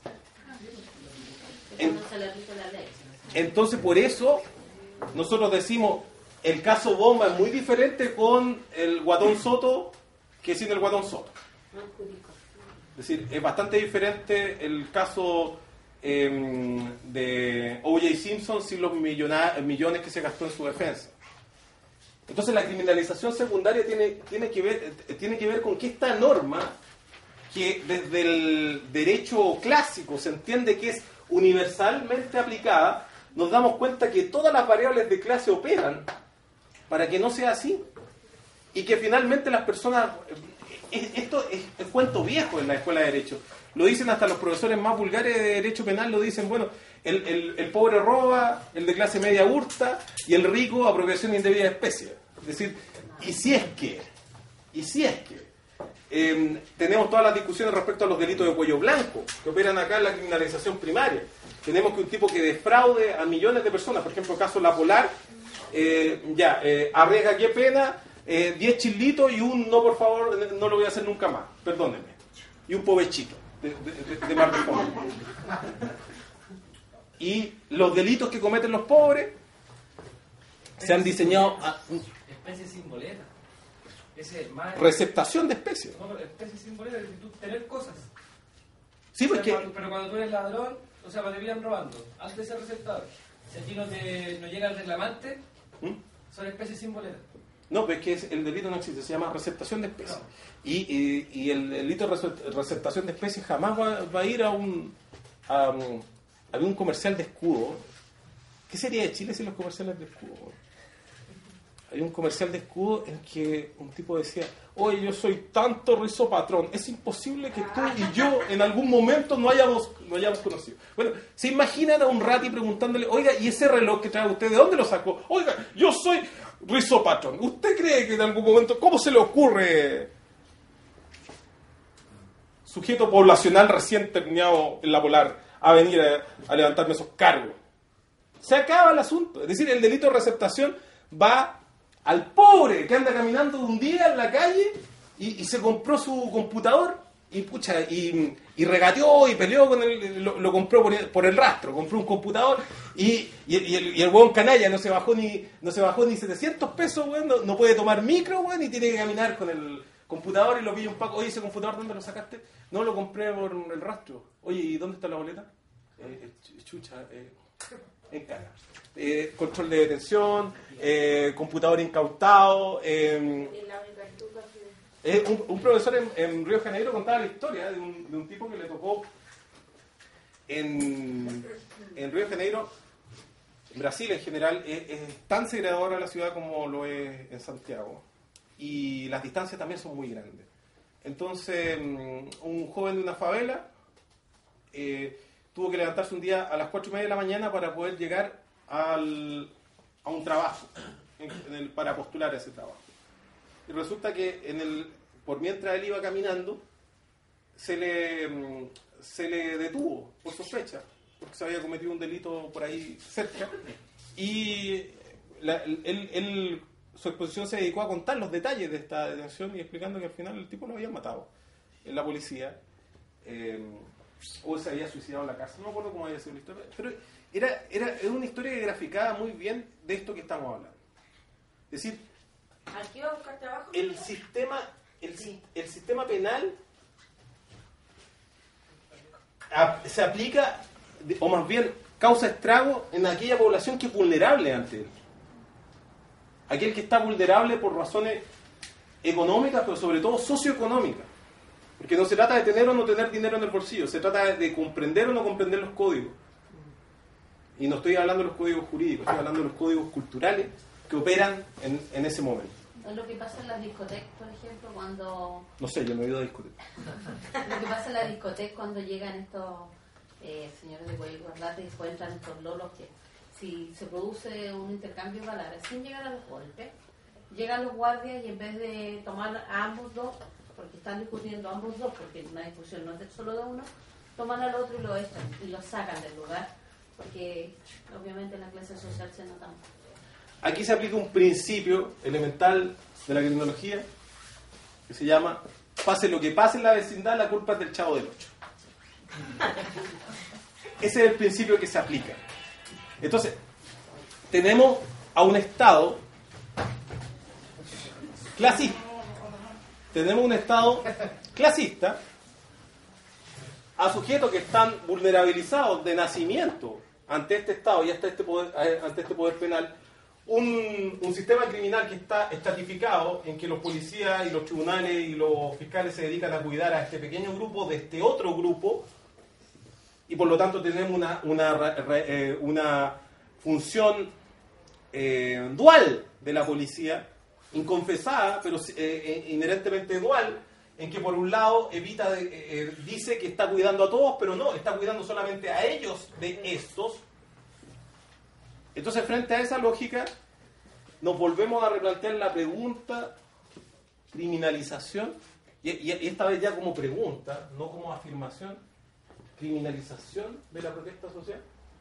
En, entonces, por eso, nosotros decimos, el caso Bomba es muy diferente con el Guatón Soto que sin el Guatón Soto. Es decir, es bastante diferente el caso eh, de O J Simpson sin los millones que se gastó en su defensa. Entonces la criminalización secundaria tiene, tiene, que ver, tiene que ver con que esta norma, que desde el derecho clásico se entiende que es universalmente aplicada, nos damos cuenta que todas las variables de clase operan para que no sea así. Y que finalmente las personas... Esto es, es cuento viejo en la escuela de Derecho. Lo dicen hasta los profesores más vulgares de Derecho Penal, lo dicen, bueno, el, el, el pobre roba, el de clase media hurta, y el rico apropiación indebida de especie. Es decir, y si es que, y si es que, eh, tenemos todas las discusiones respecto a los delitos de cuello blanco, que operan acá en la criminalización primaria. Tenemos que un tipo que defraude a millones de personas, por ejemplo, el caso La Polar, eh, ya, eh, arriesga qué pena, eh, diez chilitos y un no, por favor, no lo voy a hacer nunca más, perdónenme, y un povechito de, de, de, de Mar del Fondo. Y los delitos que cometen los pobres se han diseñado a... Especie sin boleta. Ese más... Receptación de especies. No, especie sin boleta, es decir, tú tener cosas. Sí, pues o sea, que... Pero cuando tú eres ladrón, o sea, cuando te pillan robando, antes de ser receptador, si a ti no, te, no llega el reclamante, ¿Mm? Son especies sin boleta. No, pues es que es, el delito no existe, se llama receptación de especies. No. Y, y, y el delito de receptación de especies jamás va, va a ir a un... A, a un comercial de escudo. ¿Qué sería de Chile sin los comerciales de escudo? Hay un comercial de escudo en que un tipo decía, oye, yo soy tanto rizopatrón, es imposible que tú y yo en algún momento no hayamos, no hayamos conocido. Bueno, ¿se imaginan a un rati preguntándole, oiga, ¿y ese reloj que trae usted, de dónde lo sacó? Oiga, yo soy rizopatrón. ¿Usted cree que en algún momento, cómo se le ocurre, sujeto poblacional recién terminado en La Polar, a venir a, a levantarme esos cargos? Se acaba el asunto. Es decir, el delito de receptación va al pobre que anda caminando un día en la calle y, y se compró su computador y pucha y, y regateó y peleó con el, lo, lo compró por el, por el rastro, compró un computador y, y, y el, y el huevón canalla no se bajó ni no se bajó ni setecientos pesos, weón, no, no puede tomar micro, weón, y tiene que caminar con el computador y lo pilla un Paco. Oye, ese computador, ¿dónde lo sacaste? No, lo compré por el rastro. Oye, ¿y dónde está la boleta? Eh, chucha, eh, en cara. Eh, control de detención, eh, computador incautado. Eh, eh, un, un profesor en, en Río de Janeiro contaba la historia de un, de un tipo que le tocó en, en Río de Janeiro. Brasil en general es, es tan segregadora la ciudad como lo es en Santiago. Y las distancias también son muy grandes. Entonces, un joven de una favela eh, tuvo que levantarse un día a las cuatro y media de la mañana para poder llegar al, a un trabajo, en, en el, para postular a ese trabajo. Y resulta que en el, por mientras él iba caminando, se le, se le detuvo por sospecha, porque se había cometido un delito por ahí cerca. Y la, él, él, su exposición se dedicó a contar los detalles de esta detención y explicando que al final el tipo lo habían matado en la policía. Eh, o se había suicidado en la casa, no me acuerdo cómo había sido la historia, pero era, era, era una historia que graficaba muy bien de esto que estamos hablando. Es decir, ¿aquí va a buscar trabajo? El sistema, el, el sistema penal a, se aplica, o más bien causa estrago en aquella población que es vulnerable ante él. Aquel que está vulnerable por razones económicas, pero sobre todo socioeconómicas. Porque no se trata de tener o no tener dinero en el bolsillo, se trata de comprender o no comprender los códigos. Y no estoy hablando de los códigos jurídicos, estoy hablando de los códigos culturales que operan en, en ese momento. Es lo que pasa en las discotecas, por ejemplo, cuando... No sé, yo no he ido a discoteca. Lo que pasa en las discotecas cuando llegan estos eh, señores de cuello guardate y cuentan estos lolos que si se produce un intercambio de palabras sin llegar a los golpes, llegan los guardias y en vez de tomar a ambos dos, porque están discutiendo ambos dos, porque una discusión no es solo de uno, toman al otro y lo echan y lo sacan del lugar, porque obviamente en la clase social se nota mucho. Aquí se aplica un principio elemental de la criminología que se llama: pase lo que pase en la vecindad, la culpa es del Chavo del Ocho. Ese es el principio que se aplica. Entonces, tenemos a un Estado clasista. Tenemos un Estado clasista a sujetos que están vulnerabilizados de nacimiento ante este Estado y hasta este poder, ante este poder penal. Un, un sistema criminal que está estratificado en que los policías y los tribunales y los fiscales se dedican a cuidar a este pequeño grupo de este otro grupo, y por lo tanto tenemos una, una, re, una función eh, dual de la policía, inconfesada, pero eh, inherentemente dual, en que por un lado evita de, eh, dice que está cuidando a todos, pero no, está cuidando solamente a ellos de estos. Entonces, frente a esa lógica, nos volvemos a replantear la pregunta criminalización, y, y, y esta vez ya como pregunta, no como afirmación, criminalización de la protesta social.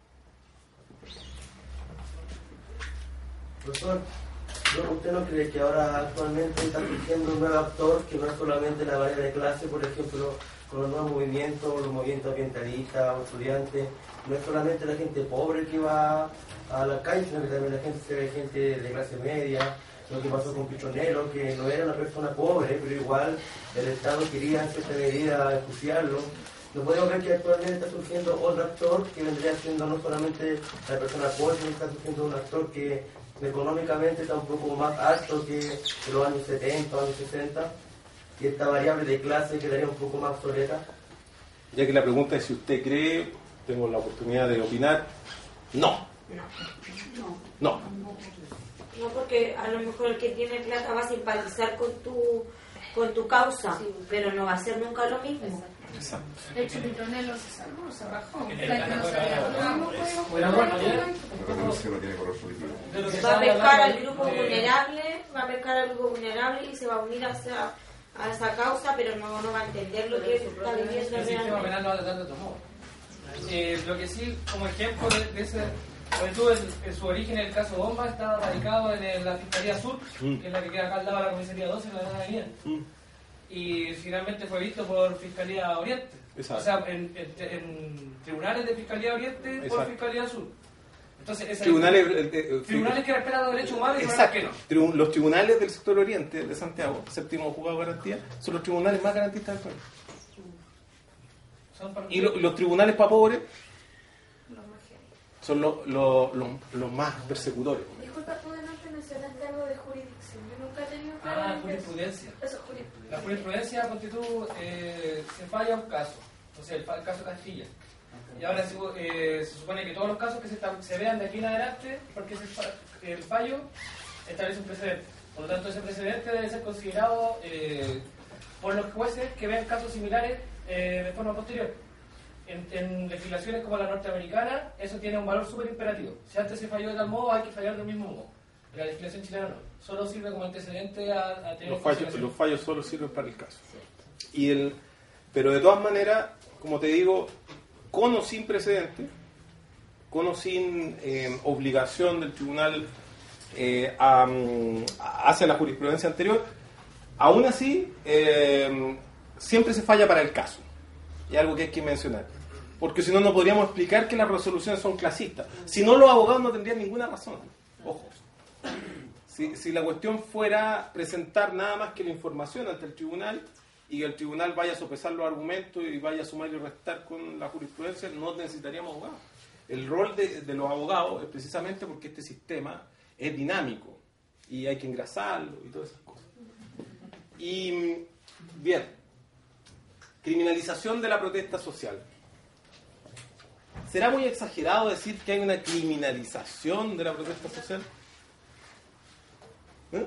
Profesor, ¿usted no cree que ahora actualmente está surgiendo un nuevo actor que no es solamente la barrera de clase, por ejemplo, con los nuevos movimientos, los movimientos ambientalistas o estudiantes? No es solamente la gente pobre que va a la calle, sino que también la gente se ve gente de clase media. Lo que pasó con Pichonero, que no era una persona pobre, pero igual el Estado quería en cierta medida enjuiciarlo. No podemos ver que actualmente está surgiendo otro actor que vendría siendo no solamente la persona pobre, sino que está surgiendo un actor que económicamente está un poco más alto que en los años setenta, años sesenta, y esta variable de clase quedaría un poco más obsoleta. Ya que la pregunta es si usted cree, tengo la oportunidad de opinar. No. No. No, porque a lo mejor el que tiene plata va a simpatizar con tu con tu causa, sí, pero no va a ser nunca lo mismo. Exacto. De hecho, Pitonelo se salvó, se rajó. Va a pescar al grupo vulnerable, va a pescar al grupo vulnerable y se va a unir hacia a esa causa, pero no, no va a entender lo que está viviendo el sistema penal no va a tratar de tomar. Eh, lo que sí, como ejemplo de, de ese, pues tú, en, en su origen, el caso Bomba estaba radicado en el, la Fiscalía Sur, mm. que es la que queda acá al lado de la Comisaría doce, en la Gran Avenida. Mm. Y finalmente fue visto por Fiscalía Oriente. Exacto. O sea, en, en, en tribunales de Fiscalía Oriente. Exacto. Por Fiscalía Sur. Entonces, esa Tribunales, es, eh, eh, tribunales que respetan los derechos humanos y exacto. tribunales que Tribu- Los tribunales del sector oriente de Santiago, séptimo juzgado de garantía, son los tribunales más garantistas del país. no. Son para- Y lo- los tribunales para pobres Los más heavy. son los los- los- los más persecutores. Disculpa, tú delante mencionaste algo de jurisdicción. Yo nunca he tenido Ah, claro qué es. jurisprudencia. Eso, jurisprudencia. La jurisprudencia, ponte tú, eh, se falla un caso, o sea, el, fa- el caso Castilla. Y ahora se, eh, se supone que todos los casos que se, estab- se vean de aquí en adelante, porque ese fa- el fallo establece un precedente. Por lo tanto, ese precedente debe ser considerado eh, por los jueces que vean casos similares eh, de forma posterior. En, en legislaciones como la norteamericana, eso tiene un valor súper imperativo. Si antes se falló de tal modo, hay que fallar del mismo modo. En la legislación chilena no. Solo sirve como antecedente a, a tener Los fallos, consideración. los fallos solo sirven para el caso. Y el, pero de todas maneras, como te digo, con o sin precedente, con o sin eh, obligación del tribunal eh, a, a- hacia la jurisprudencia anterior, aún así eh, siempre se falla para el caso. Y algo que hay que mencionar. Porque si no, no podríamos explicar que las resoluciones son clasistas. Si no, los abogados no tendrían ninguna razón. Ojo. Si, si la cuestión fuera presentar nada más que la información ante el tribunal y que el tribunal vaya a sopesar los argumentos y vaya a sumar y restar con la jurisprudencia, no necesitaríamos abogados. El rol de, de los abogados es precisamente porque este sistema es dinámico y hay que engrasarlo y todas esas cosas. Y bien, criminalización de la protesta social. ¿Será muy exagerado decir que hay una criminalización de la protesta social? ¿Eh?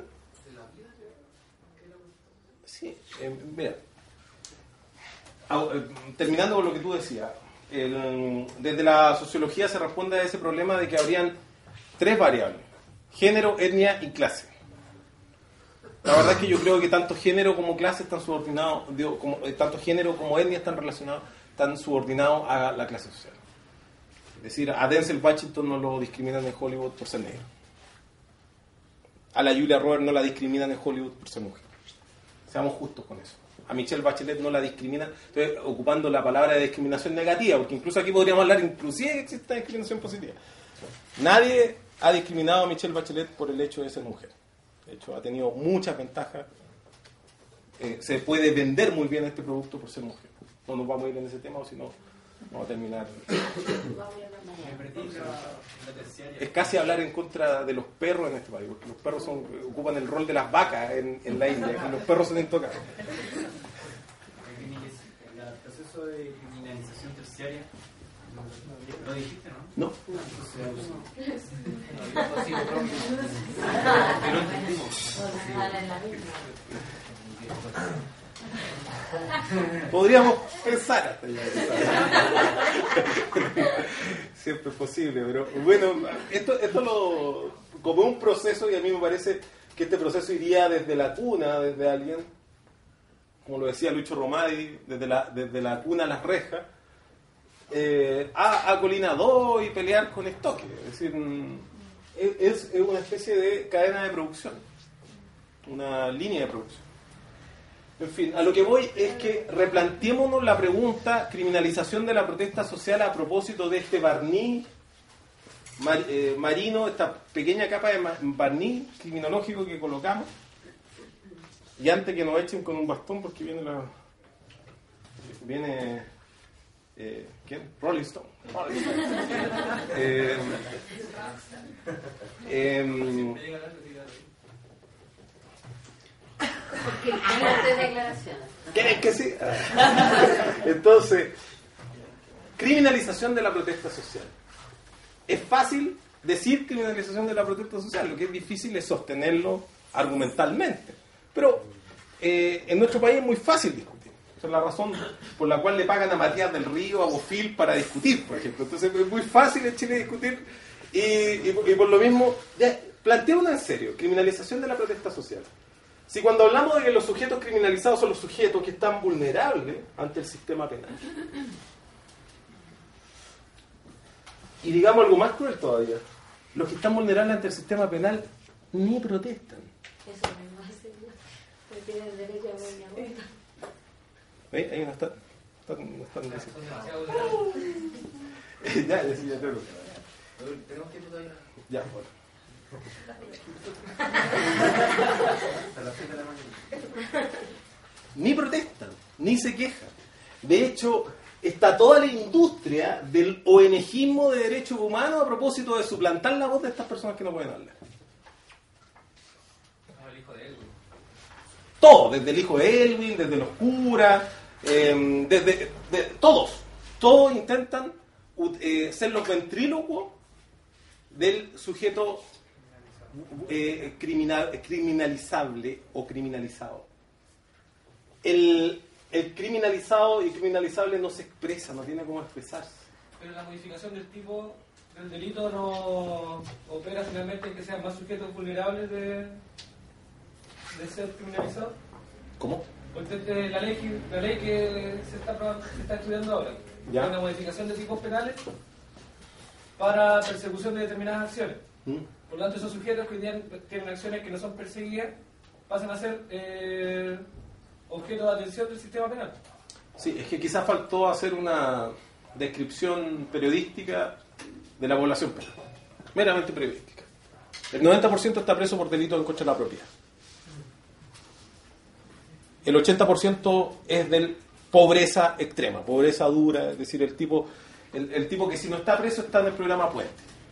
Sí, eh, mira, ah, eh, terminando con lo que tú decías, el, desde la sociología se responde a ese problema de que habrían tres variables: género, etnia y clase. La verdad es que yo creo que tanto género como clase están subordinados, digo, como, eh, tanto género como etnia están relacionados, están subordinados a la clase social. Es decir, a Denzel Washington no lo discriminan en Hollywood por ser negro. A la Julia Roberts no la discriminan en Hollywood por ser mujer. Seamos justos con eso. A Michelle Bachelet no la discriminan, estoy ocupando la palabra de discriminación negativa, porque incluso aquí podríamos hablar inclusive de que existe discriminación positiva. Nadie ha discriminado a Michelle Bachelet por el hecho de ser mujer. De hecho, ha tenido muchas ventajas. Eh, se puede vender muy bien este producto por ser mujer. No nos vamos a ir en ese tema, o si no, vamos a terminar. Es casi hablar en contra de los perros en este país, porque los perros son, ocupan el rol de las vacas en, en la India, y los perros se les toca. El proceso de criminalización terciaria, ¿lo dijiste, no? No. Pero entendimos. Podríamos pensar hasta allá. Siempre es posible, pero bueno, esto, esto lo, como un proceso, y a mí me parece que este proceso iría desde la cuna, desde alguien, como lo decía Lucho Romadi, desde la, desde la cuna a las rejas, eh, a, a Colina dos y pelear con estoque. Es decir, es, es una especie de cadena de producción, una línea de producción. En fin, a lo que voy es que replanteémonos la pregunta: criminalización de la protesta social a propósito de este barniz mar, eh, marino, esta pequeña capa de barniz criminológico que colocamos, y antes que nos echen con un bastón, porque viene la viene eh, ¿quién? Rolling Stone, Rolling Stone. eh, eh, Porque hay declaraciones. ¿Quieren que sí? Entonces, criminalización de la protesta social. Es fácil decir criminalización de la protesta social, lo que es difícil es sostenerlo argumentalmente. Pero eh, en nuestro país es muy fácil discutir. Esa es la razón por la cual le pagan a Matías del Río, a Bofil para discutir, por ejemplo. Entonces es muy fácil en Chile discutir y, y, y por lo mismo, ya, planteémonos en serio, criminalización de la protesta social. Si cuando hablamos de que los sujetos criminalizados son los sujetos que están vulnerables ante el sistema penal, y digamos algo más cruel todavía, los que están vulnerables ante el sistema penal ni protestan. Eso mismo hace yo, porque tienen derecho a ver mi abuela. ¿Veis? Ahí no están. No están, no están ya, ya, sí, ya tengo. Tenemos tiempo todavía. Ya, bueno. Hasta las seis de la mañana. Ni protestan, ni se quejan. De hecho, está toda la industria del ONGismo de derechos humanos a propósito de suplantar la voz de estas personas que no pueden hablar. No, el hijo de Elwin. Todo, desde el hijo de Elwin, desde los curas, eh, desde de, todos. Todos intentan eh, ser los ventrílocos del sujeto eh, criminal, criminalizable o criminalizado. El, el criminalizado y criminalizable no se expresa, no tiene cómo expresarse. Pero la modificación del tipo del delito no opera finalmente en que sean más sujetos vulnerables de, de ser criminalizados. ¿Cómo? Porque eh, la ley, que- la ley que se está, pro- se está estudiando ahora, Ya. es una modificación de tipos penales para persecución de determinadas acciones. ¿Mm? Por lo tanto, esos sujetos que hoy día tienen acciones que no son perseguidas pasan a ser eh, objeto de atención del sistema penal. Sí, es que quizás faltó hacer una descripción periodística de la población penal. Meramente periodística. El noventa por ciento está preso por delitos en contra de la propiedad. El ochenta por ciento es de pobreza extrema, pobreza dura, es decir, el tipo, el, el tipo que si no está preso está en el programa Puente.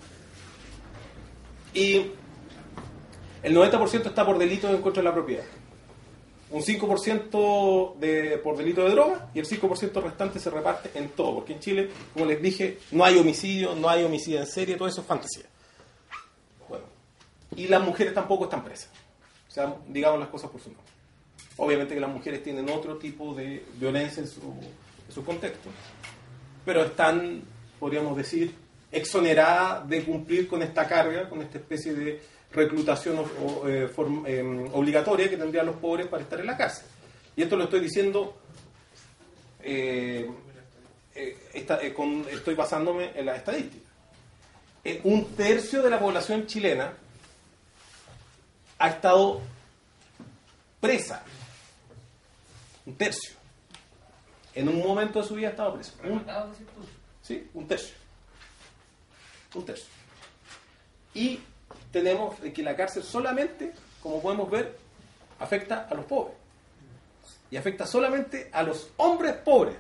Y el noventa por ciento está por delitos en contra de la propiedad. Un cinco por ciento de, por delito de droga y el cinco por ciento restante se reparte en todo, porque en Chile, como les dije, no hay homicidio, no hay homicidio en serie, todo eso es fantasía. Bueno, y las mujeres tampoco están presas. O sea, digamos las cosas por su nombre. Obviamente que las mujeres tienen otro tipo de violencia en su, en su contexto, pero están, podríamos decir, exoneradas de cumplir con esta carga, con esta especie de reclutación o, o, eh, form, eh, obligatoria que tendrían los pobres para estar en la cárcel. Y esto lo estoy diciendo, eh, eh, esta, eh, con, estoy basándome en las estadísticas. Eh, un tercio de la población chilena ha estado presa. Un tercio. En un momento de su vida ha estado preso. Un, Rematado, decís tú. sí, un tercio. Un tercio. Y tenemos que la cárcel solamente, como podemos ver, afecta a los pobres. Y afecta solamente a los hombres pobres.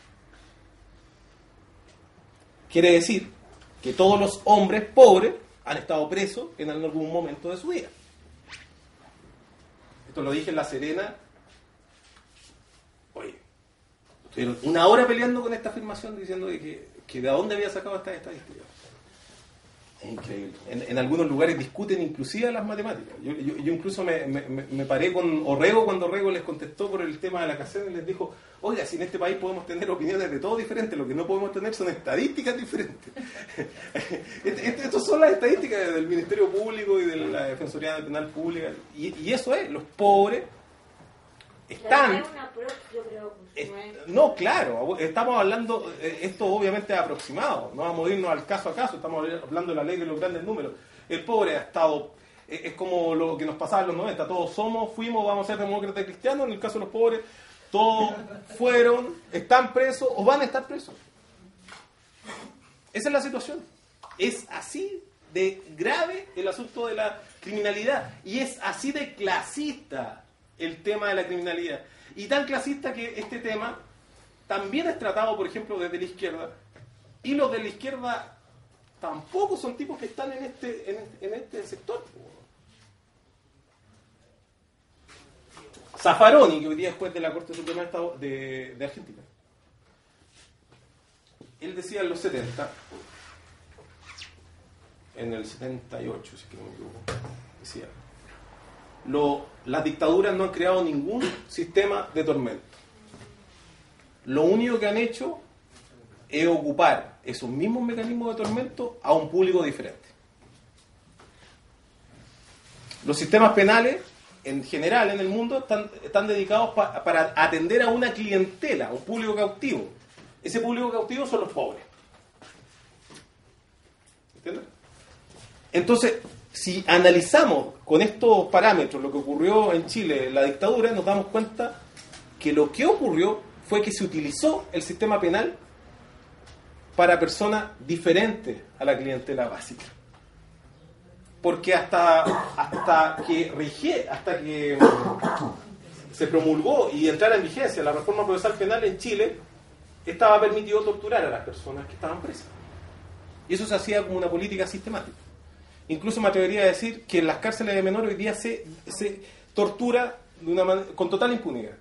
Quiere decir que todos los hombres pobres han estado presos en algún momento de su vida. Esto lo dije en La Serena. Oye, estuvieron una hora peleando con esta afirmación diciendo de que, que de dónde había sacado estas estadísticas. Es increíble. En, en algunos lugares discuten inclusive las matemáticas. Yo, yo, yo incluso me, me, me paré con Orrego cuando Orrego les contestó por el tema de la caseta y les dijo, oiga, si en este país podemos tener opiniones de todo diferentes, lo que no podemos tener son estadísticas diferentes. Estas son las estadísticas del Ministerio Público y de la Defensoría Penal Pública. Y, y eso es, los pobres están... Es una prueba, yo creo, pues, no es- No, claro, estamos hablando, eh, esto obviamente es aproximado, no vamos a irnos al caso a caso, estamos hablando de la ley de los grandes números. El pobre ha estado, eh, es como lo que nos pasaba en los noventa, todos somos, fuimos, vamos a ser demócratas cristianos, en el caso de los pobres, todos fueron, están presos o van a estar presos. Esa es la situación. Es así de grave el asunto de la criminalidad y es así de clasista el tema de la criminalidad. Y tan clasista que este tema también es tratado, por ejemplo, desde la izquierda. Y los de la izquierda tampoco son tipos que están en este, en, en este sector. Zaffaroni, que hoy día es juez de la Corte Suprema de, Estado, de, de Argentina. Él decía en los setenta, en el setenta y ocho, si es que no me equivoco, decía... Lo, las dictaduras no han creado ningún sistema de tormento. Lo único que han hecho es ocupar esos mismos mecanismos de tormento a un público diferente. Los sistemas penales, en general en el mundo, están, están dedicados pa, para atender a una clientela, a un público cautivo. Ese público cautivo son los pobres. ¿Entiendes? Entonces, si analizamos con estos parámetros lo que ocurrió en Chile en la dictadura, nos damos cuenta que lo que ocurrió fue que se utilizó el sistema penal para personas diferentes a la clientela básica. Porque hasta, hasta que rige, hasta que se promulgó y entrara en vigencia la reforma procesal penal en Chile, estaba permitido torturar a las personas que estaban presas. Y eso se hacía como una política sistemática. Incluso me atrevería a decir que en las cárceles de menores hoy día se, se tortura de una manera, con total impunidad.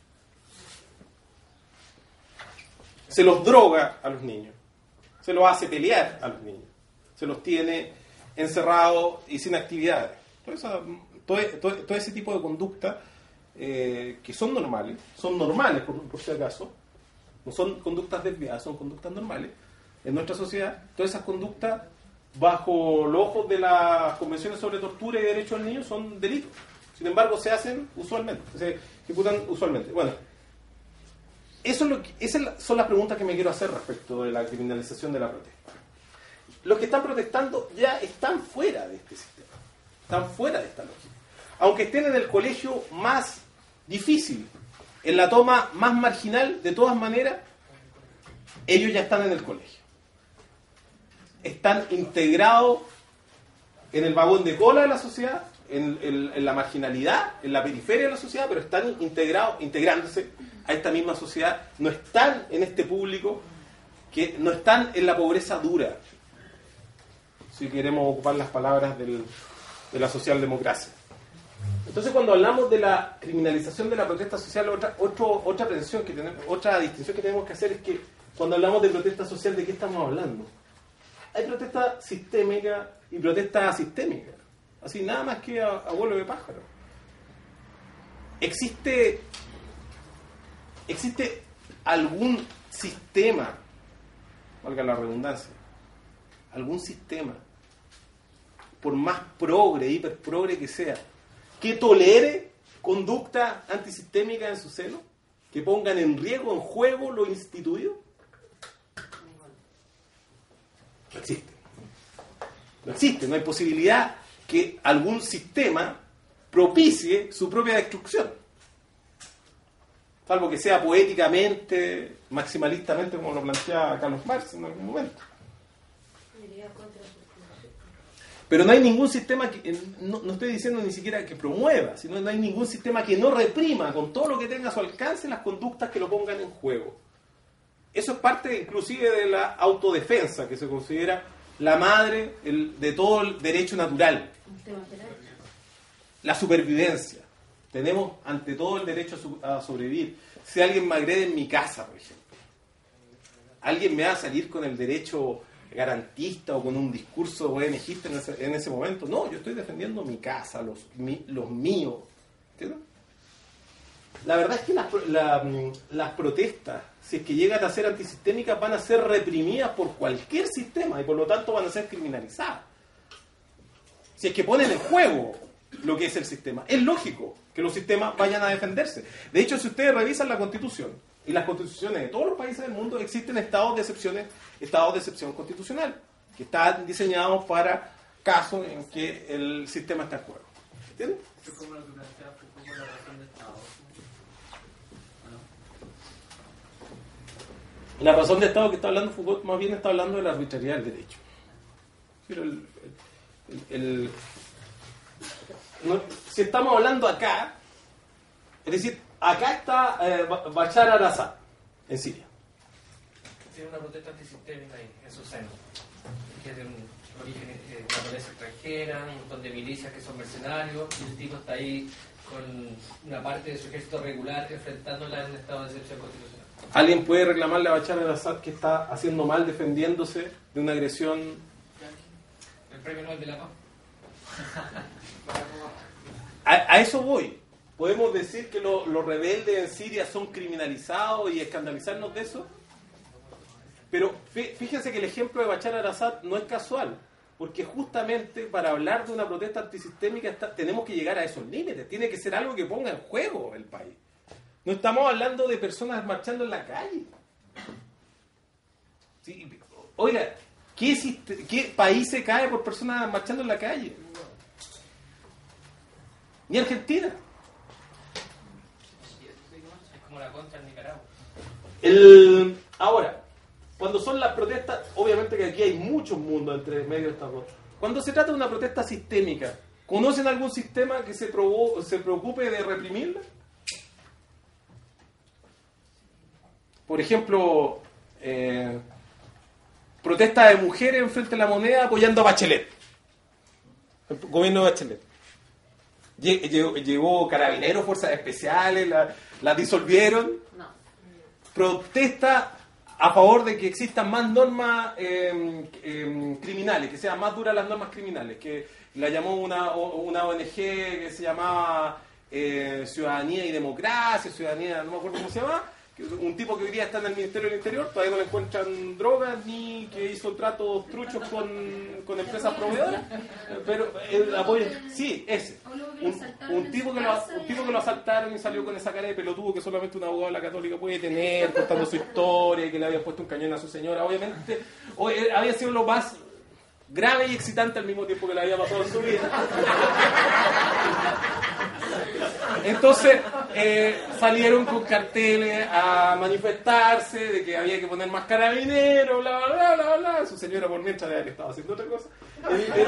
Se los droga a los niños, se los hace pelear a los niños, se los tiene encerrados y sin actividades. Todo, esa, todo, todo, todo ese tipo de conducta eh, que son normales, son normales por, por si acaso, no son conductas desviadas, son conductas normales en nuestra sociedad. Todas esas conductas, bajo los ojos de las convenciones sobre tortura y derechos del niño, son delitos. Sin embargo, se hacen usualmente, se ejecutan usualmente. Bueno, eso es lo que, esas son las preguntas que me quiero hacer respecto de la criminalización de la protesta. Los que están protestando ya están fuera de este sistema, están fuera de esta lógica. Aunque estén en el colegio más difícil, en la toma más marginal, de todas maneras, ellos ya están en el colegio. Están integrados en el vagón de cola de la sociedad, en, en, en la marginalidad, en la periferia de la sociedad, pero están integrados, integrándose a esta misma sociedad. No están en este público, que no están en la pobreza dura, si queremos ocupar las palabras del, de la socialdemocracia. Entonces, cuando hablamos de la criminalización de la protesta social, otra, otro, otra, prevención que tenemos, otra distinción que tenemos que hacer es que cuando hablamos de protesta social, ¿de qué estamos hablando? Hay protesta sistémica y protesta asistémica. Así, nada más que a, a vuelo de pájaro. Existe, existe algún sistema, valga la redundancia, algún sistema, por más progre, hiper progre que sea, que tolere conducta antisistémica en su seno, que pongan en riesgo, en juego lo instituido. No existe. No existe, no hay posibilidad que algún sistema propicie su propia destrucción. Salvo que sea poéticamente, maximalistamente, como lo plantea Carlos Marx en algún momento. Pero no hay ningún sistema que, no, no estoy diciendo ni siquiera que promueva, sino no hay ningún sistema que no reprima con todo lo que tenga a su alcance las conductas que lo pongan en juego. Eso es parte inclusive de la autodefensa, que se considera la madre el, de todo el derecho natural. La supervivencia. Tenemos ante todo el derecho a, su, a sobrevivir. Si alguien me agrede en mi casa, por ejemplo, alguien me va a salir con el derecho garantista o con un discurso buenejista en ese, en ese momento. No, yo estoy defendiendo mi casa, los, mi, los míos. ¿Entiendes? La verdad es que las, la, las protestas, si es que llegan a ser antisistémicas, van a ser reprimidas por cualquier sistema y por lo tanto van a ser criminalizadas. Si es que ponen en juego lo que es el sistema. Es lógico que los sistemas vayan a defenderse. De hecho, si ustedes revisan la Constitución y las constituciones de todos los países del mundo, existen estados de excepciones, estados de excepción constitucional, que están diseñados para casos en que el sistema está en juego. ¿Entiendes? Es como lo que plantea un poco la razón de Estado. La razón de Estado que está hablando Foucault más bien está hablando de la arbitrariedad del derecho. Pero el, el, el, no, si estamos hablando acá, es decir, acá está eh, Bashar al-Assad, en Siria. Tiene una protesta antisistémica ahí, en su seno, que es de un origen de una pobreza extranjera, un montón de milicias que son mercenarios, y el tipo está ahí con una parte de su ejército regular enfrentándola en un estado de excepción constitucional. ¿Alguien puede reclamarle a Bashar al-Assad que está haciendo mal defendiéndose de una agresión? El premio Nobel de la Paz. A, a eso voy. ¿Podemos decir que lo, los rebeldes en Siria son criminalizados y escandalizarnos de eso? Pero fíjense que el ejemplo de Bashar al-Assad no es casual, porque justamente para hablar de una protesta antisistémica está, tenemos que llegar a esos límites. Tiene que ser algo que ponga en juego el país. No estamos hablando de personas marchando en la calle. ¿Sí? Oiga, ¿qué, ¿qué país se cae por personas marchando en la calle? Ni Argentina. Es como la contra en Nicaragua. El, ahora, cuando son las protestas, obviamente que aquí hay muchos mundos entre medio de estas dos. Cuando se trata de una protesta sistémica, ¿conocen algún sistema que se, provo- se preocupe de reprimirla? Por ejemplo, eh, protesta de mujeres en frente a la Moneda apoyando a Bachelet. El gobierno de Bachelet. Llegó, llegó Carabineros, Fuerzas Especiales, la, la disolvieron. No. Protesta a favor de que existan más normas eh, eh, criminales, que sean más duras las normas criminales, que la llamó una, una O N G que se llamaba eh, Ciudadanía y Democracia, Ciudadanía, no me acuerdo cómo se llama, un tipo que hoy día está en el Ministerio del Interior, todavía no le encuentran drogas ni que hizo tratos truchos con, con empresas proveedoras, pero el apoyo, sí, ese. Un, un, tipo que lo, un tipo que lo asaltaron y salió con esa cara de pelotudo que solamente un abogado de la Católica puede tener, contando su historia y que le había puesto un cañón a su señora, obviamente, o, eh, había sido lo más grave y excitante al mismo tiempo que le había pasado en su vida. Entonces eh, salieron con carteles a manifestarse de que había que poner más carabineros, bla, bla, bla, bla, bla. Su señora por mientras de haber estado haciendo otra cosa. Eh, eh,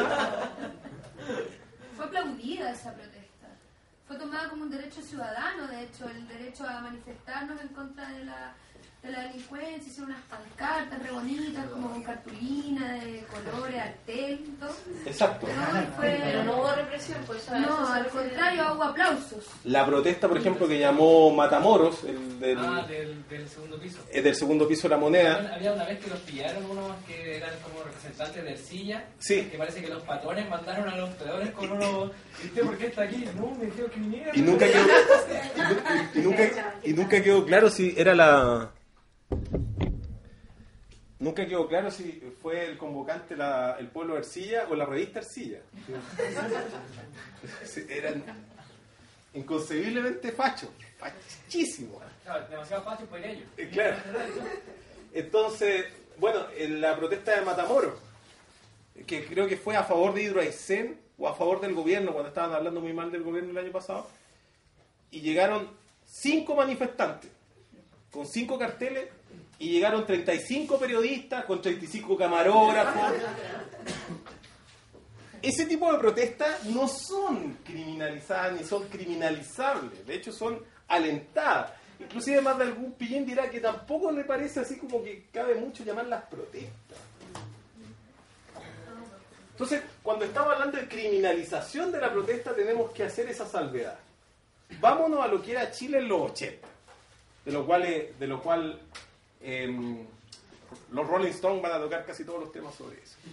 Fue aplaudida esa protesta. Fue tomada como un derecho ciudadano, de hecho, el derecho a manifestarnos en contra de la, de la delincuencia. Hicieron unas pancartas re bonitas, como con cartulina de colores, artel, todo. Exacto. No, fue... Pero no hubo represión, pues eso No, eso al se refiere. contrario, hubo aplausos. La protesta, por ejemplo, que llamó Matamoros, el del, Ah, del, del segundo piso. eh, del segundo piso de la Moneda. Había había una vez que los pillaron unos que eran como representantes de Ercilla, Sí. que parece que los patrones mandaron a los peores con unos... ¿Y usted por qué está aquí? No, me dijeron que viniera. Y nunca quedó, y, y nunca, y nunca quedó claro si era la... Nunca quedó claro si fue el convocante la, el pueblo de Ercilla o la revista Ercilla. Sí, eran inconcebiblemente fachos, fachísimos. Claro, demasiado fácil para ellos. Eh, Claro. Entonces, bueno, en la protesta de Matamoros, que creo que fue a favor de Hidroaicén o a favor del gobierno, cuando estaban hablando muy mal del gobierno el año pasado, y llegaron cinco manifestantes con cinco carteles y llegaron treinta y cinco periodistas con treinta y cinco camarógrafos. Ese tipo de protestas no son criminalizadas ni son criminalizables, de hecho son alentadas. Inclusive más de algún pillín dirá que tampoco le parece así como que cabe mucho llamarlas protestas. Entonces, cuando estamos hablando de criminalización de la protesta, tenemos que hacer esa salvedad. Vámonos a lo que era Chile en los ochenta, de lo cual, de lo cual eh, los Rolling Stones van a tocar casi todos los temas sobre eso.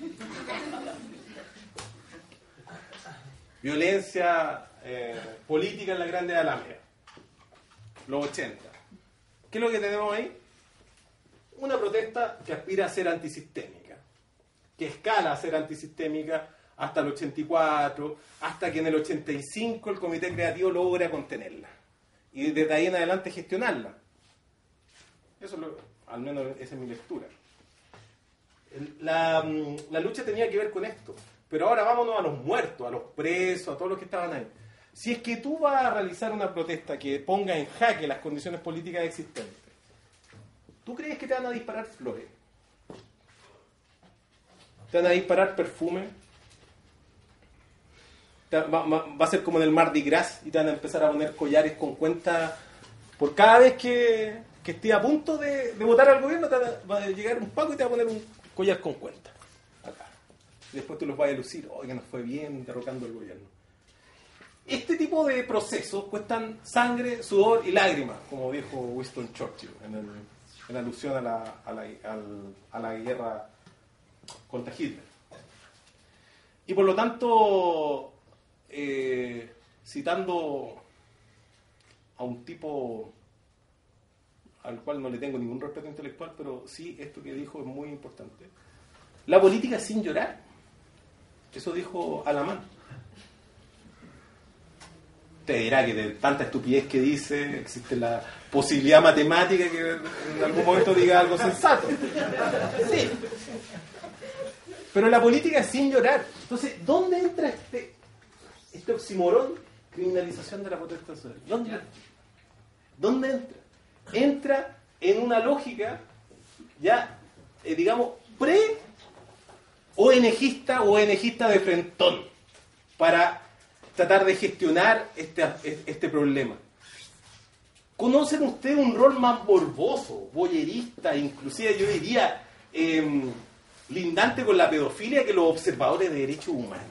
Violencia eh, política en la Grande Alameda, los ochenta. ¿Qué es lo que tenemos ahí? Una protesta que aspira a ser antisistémica, que escala a ser antisistémica hasta el ochenta y cuatro, hasta que en el ochenta y cinco el comité creativo logra contenerla y desde ahí en adelante gestionarla. Eso es lo, al menos esa es mi lectura. La, la lucha tenía que ver con esto, pero ahora vámonos a los muertos, a los presos, a todos los que estaban ahí. Si es que tú vas a realizar una protesta que ponga en jaque las condiciones políticas existentes, ¿tú crees que te van a disparar flores? ¿Te van a disparar perfume? Va, va, va a ser como en el Mardi Gras y te van a empezar a poner collares con cuenta por cada vez que, que esté a punto de, de votar al gobierno. Te va, a, va a llegar un paco y te va a poner un collar con cuenta acá. Y después tú los vas a lucir, oiga, nos fue bien derrocando el gobierno. Este tipo de procesos cuestan sangre, sudor y lágrimas, como dijo Winston Churchill en, el, en alusión a la, a, la, al, a la guerra contra Hitler. Y por lo tanto, eh, citando a un tipo al cual no le tengo ningún respeto intelectual, pero sí esto que dijo es muy importante. La política sin llorar. Eso dijo Alamán. Te dirá que de tanta estupidez que dice, existe la posibilidad matemática que en algún momento diga algo sensato. Sí. Pero la política es sin llorar. Entonces, ¿dónde entra este, este oxímoron? Criminalización de la protesta social. ¿Dónde, ¿Dónde entra? Entra en una lógica ya, eh, digamos, pre-O N Gista o ONGista de frentón, para tratar de gestionar este, este problema. ¿Conocen ustedes un rol más morboso, voyerista, inclusive yo diría eh, lindante con la pedofilia que los observadores de derechos humanos?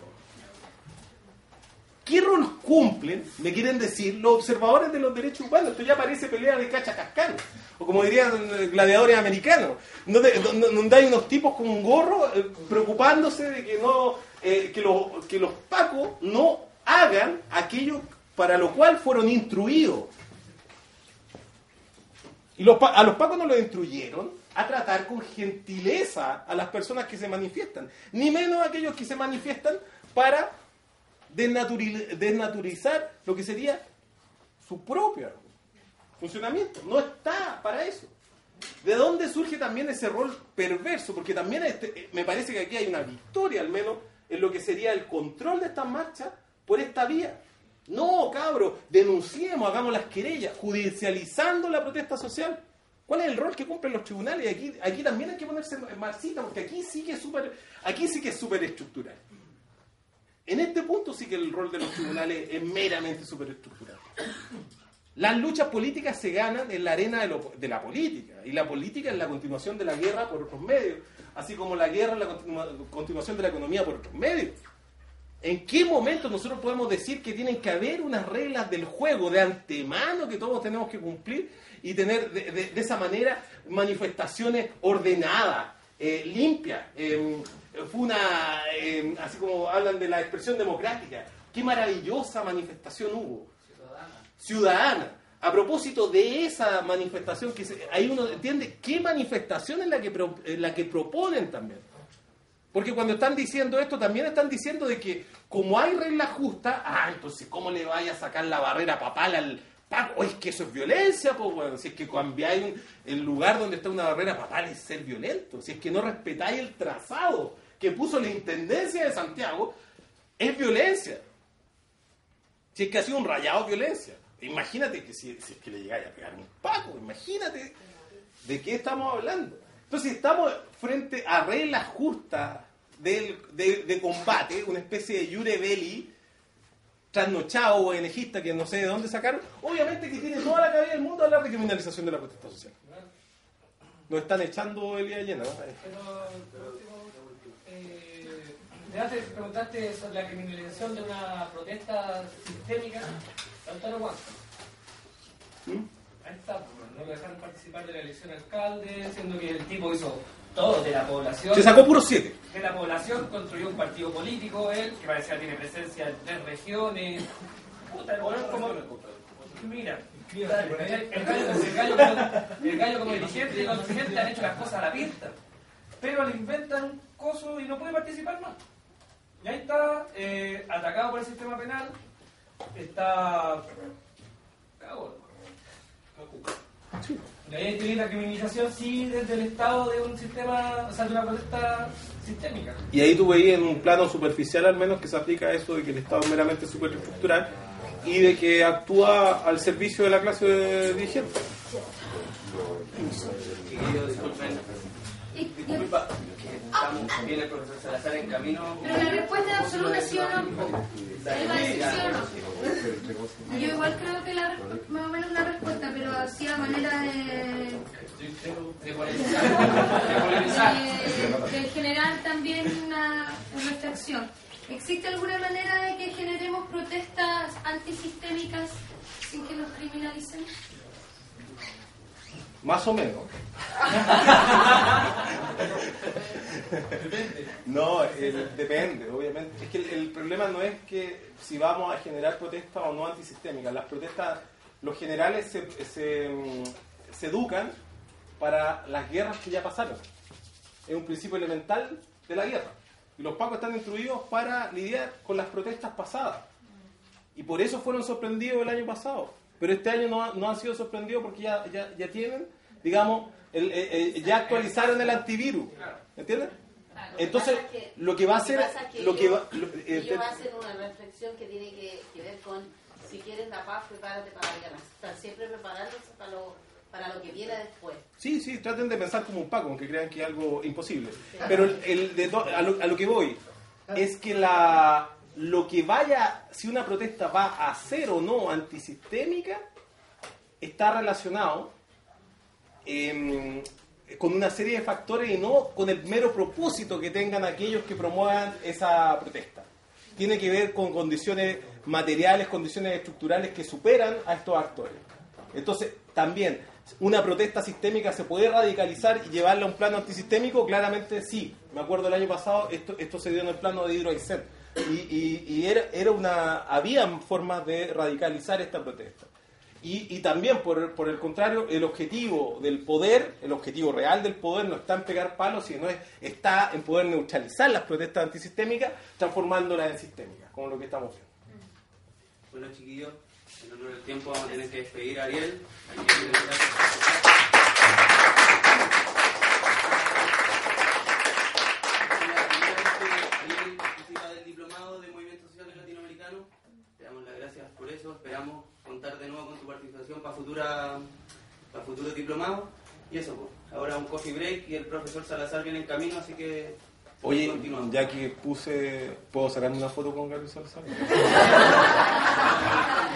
¿Qué rol cumplen, me quieren decir, los observadores de los derechos humanos? Esto ya parece pelea de cachacascán, o como dirían gladiadores americanos, donde, donde hay unos tipos con un gorro eh, preocupándose de que, no, eh, que, los, que los pacos no hagan aquello para lo cual fueron instruidos. Y los, a los pacos no los instruyeron a tratar con gentileza a las personas que se manifiestan, ni menos a aquellos que se manifiestan para desnaturizar lo que sería su propio funcionamiento. No está para eso. ¿De dónde surge también ese rol perverso? Porque también este, me parece que aquí hay una victoria, al menos, en lo que sería el control de estas marchas por esta vía. No, cabros, denunciemos, hagamos las querellas, judicializando la protesta social. ¿Cuál es el rol que cumplen los tribunales? Y aquí, aquí también hay que ponerse en marcita, porque aquí sí que es súper, aquí sí que es súper estructural. En este punto sí que el rol de los tribunales es meramente superestructural. Las luchas políticas se ganan en la arena de, lo, de la política, y la política es la continuación de la guerra por otros medios, así como la guerra es la continua, continuación de la economía por otros medios. ¿En qué momento nosotros podemos decir que tienen que haber unas reglas del juego de antemano que todos tenemos que cumplir y tener de, de, de esa manera manifestaciones ordenadas, eh, limpias? Eh, fue una, eh, así como hablan de la expresión democrática, qué maravillosa manifestación hubo. Ciudadana. Ciudadana. A propósito de esa manifestación, que se, ahí uno entiende qué manifestación es la que, pro, la que proponen también. Porque cuando están diciendo esto, también están diciendo de que como hay reglas justas, ah, entonces ¿cómo le vaya a sacar la barrera papal al paco? O es que eso es violencia, pues bueno, si es que cambiáis un, el lugar donde está una barrera papal es ser violento, si es que no respetáis el trazado que puso la Intendencia de Santiago, es violencia. Si es que ha sido un rayado de violencia. Imagínate que si, si es que le llegáis a pegar un paco, imagínate de qué estamos hablando. Entonces estamos frente a reglas justas de, de, de combate, una especie de iure belli, trasnochado o ONGista que no sé de dónde sacaron, obviamente que tiene toda la cabida del mundo hablar de criminalización de la protesta social. Nos están echando el día lleno, ¿no? Pero, eh, de antes preguntaste sobre la criminalización de una protesta sistémica. ¿Tanto aguanta? ¿Mm? Ahí está, no lo dejaron participar de la elección de alcalde, siendo que el tipo hizo todo de la población. Se sacó puro siete. De la población construyó un partido político, él, que parecía tiene presencia en tres regiones. Puta, el color como. Mira, el, el, gallo, el, gallo como, el gallo como dirigente y los dirigentes han hecho las cosas a la pista. Pero le inventan un coso y no puede participar más. Y ahí está, eh, atacado por el sistema penal, está. Cago. Y ahí tiene la criminalización, sí, desde el Estado de un sistema, o sea, de una protesta sistémica. Y ahí tú veías en un plano superficial al menos que se aplica eso de que el Estado es meramente superestructural y de que actúa al servicio de la clase dirigente. Disculpa, viene el profesor Salazar en camino. Pero la respuesta es absoluta, sí o no. Él va a decir sí o no. Yo igual creo que la más o menos una respuesta, pero así a manera de de polarizar. De, de generar también una reflexión. ¿Existe alguna manera de que generemos protestas antisistémicas sin que nos criminalicen? Más o menos. No, el, depende, obviamente. Es que el, el problema no es que si vamos a generar protestas o no antisistémicas. Las protestas, los generales se, se, se educan para las guerras que ya pasaron. Es un principio elemental de la guerra. Y los pacos están instruidos para lidiar con las protestas pasadas. Y por eso fueron sorprendidos el año pasado. Pero este año no, no han sido sorprendidos porque ya, ya, ya tienen, digamos, el, el, el, ya actualizaron el antivirus. ¿Entiendes? Entonces, lo que va a hacer... Lo que va, lo, eh, ellos hacen una reflexión que tiene que, que ver con, si quieres la paz, prepárate para la guerra. Están siempre preparándose para lo, para lo que viene después. Sí, sí, traten de pensar como un Paco, aunque crean que es algo imposible. Pero el, el de do, a, lo, a lo que voy es que la, lo que vaya, si una protesta va a ser o no antisistémica, está relacionado eh, con una serie de factores y no con el mero propósito que tengan aquellos que promuevan esa protesta. Tiene que ver con condiciones materiales, condiciones estructurales que superan a estos actores. Entonces, también, ¿una protesta sistémica se puede radicalizar y llevarla a un plano antisistémico? Claramente sí. Me acuerdo el año pasado, esto, esto se dio en el plano de Hidroaicén. Y, y, y era, era una, habían formas de radicalizar esta protesta. Y, y también, por, por el contrario, el objetivo del poder, el objetivo real del poder no está en pegar palos, sino es, está en poder neutralizar las protestas antisistémicas, transformándolas en sistémicas, como lo que estamos viendo. Bueno, chiquillos, en honor del tiempo vamos a tener que despedir a Ariel. Ariel participa del diplomado de Movimientos Sociales Latinoamericanos. Te damos las gracias por eso. Esperamos contar de nuevo con tu participación para futura para futuros diplomados. Y eso, pues. Ahora un coffee break y el profesor Salazar viene en camino, así que... Oye, ya que puse... ¿Puedo sacarme una foto con Gabriel Salazar?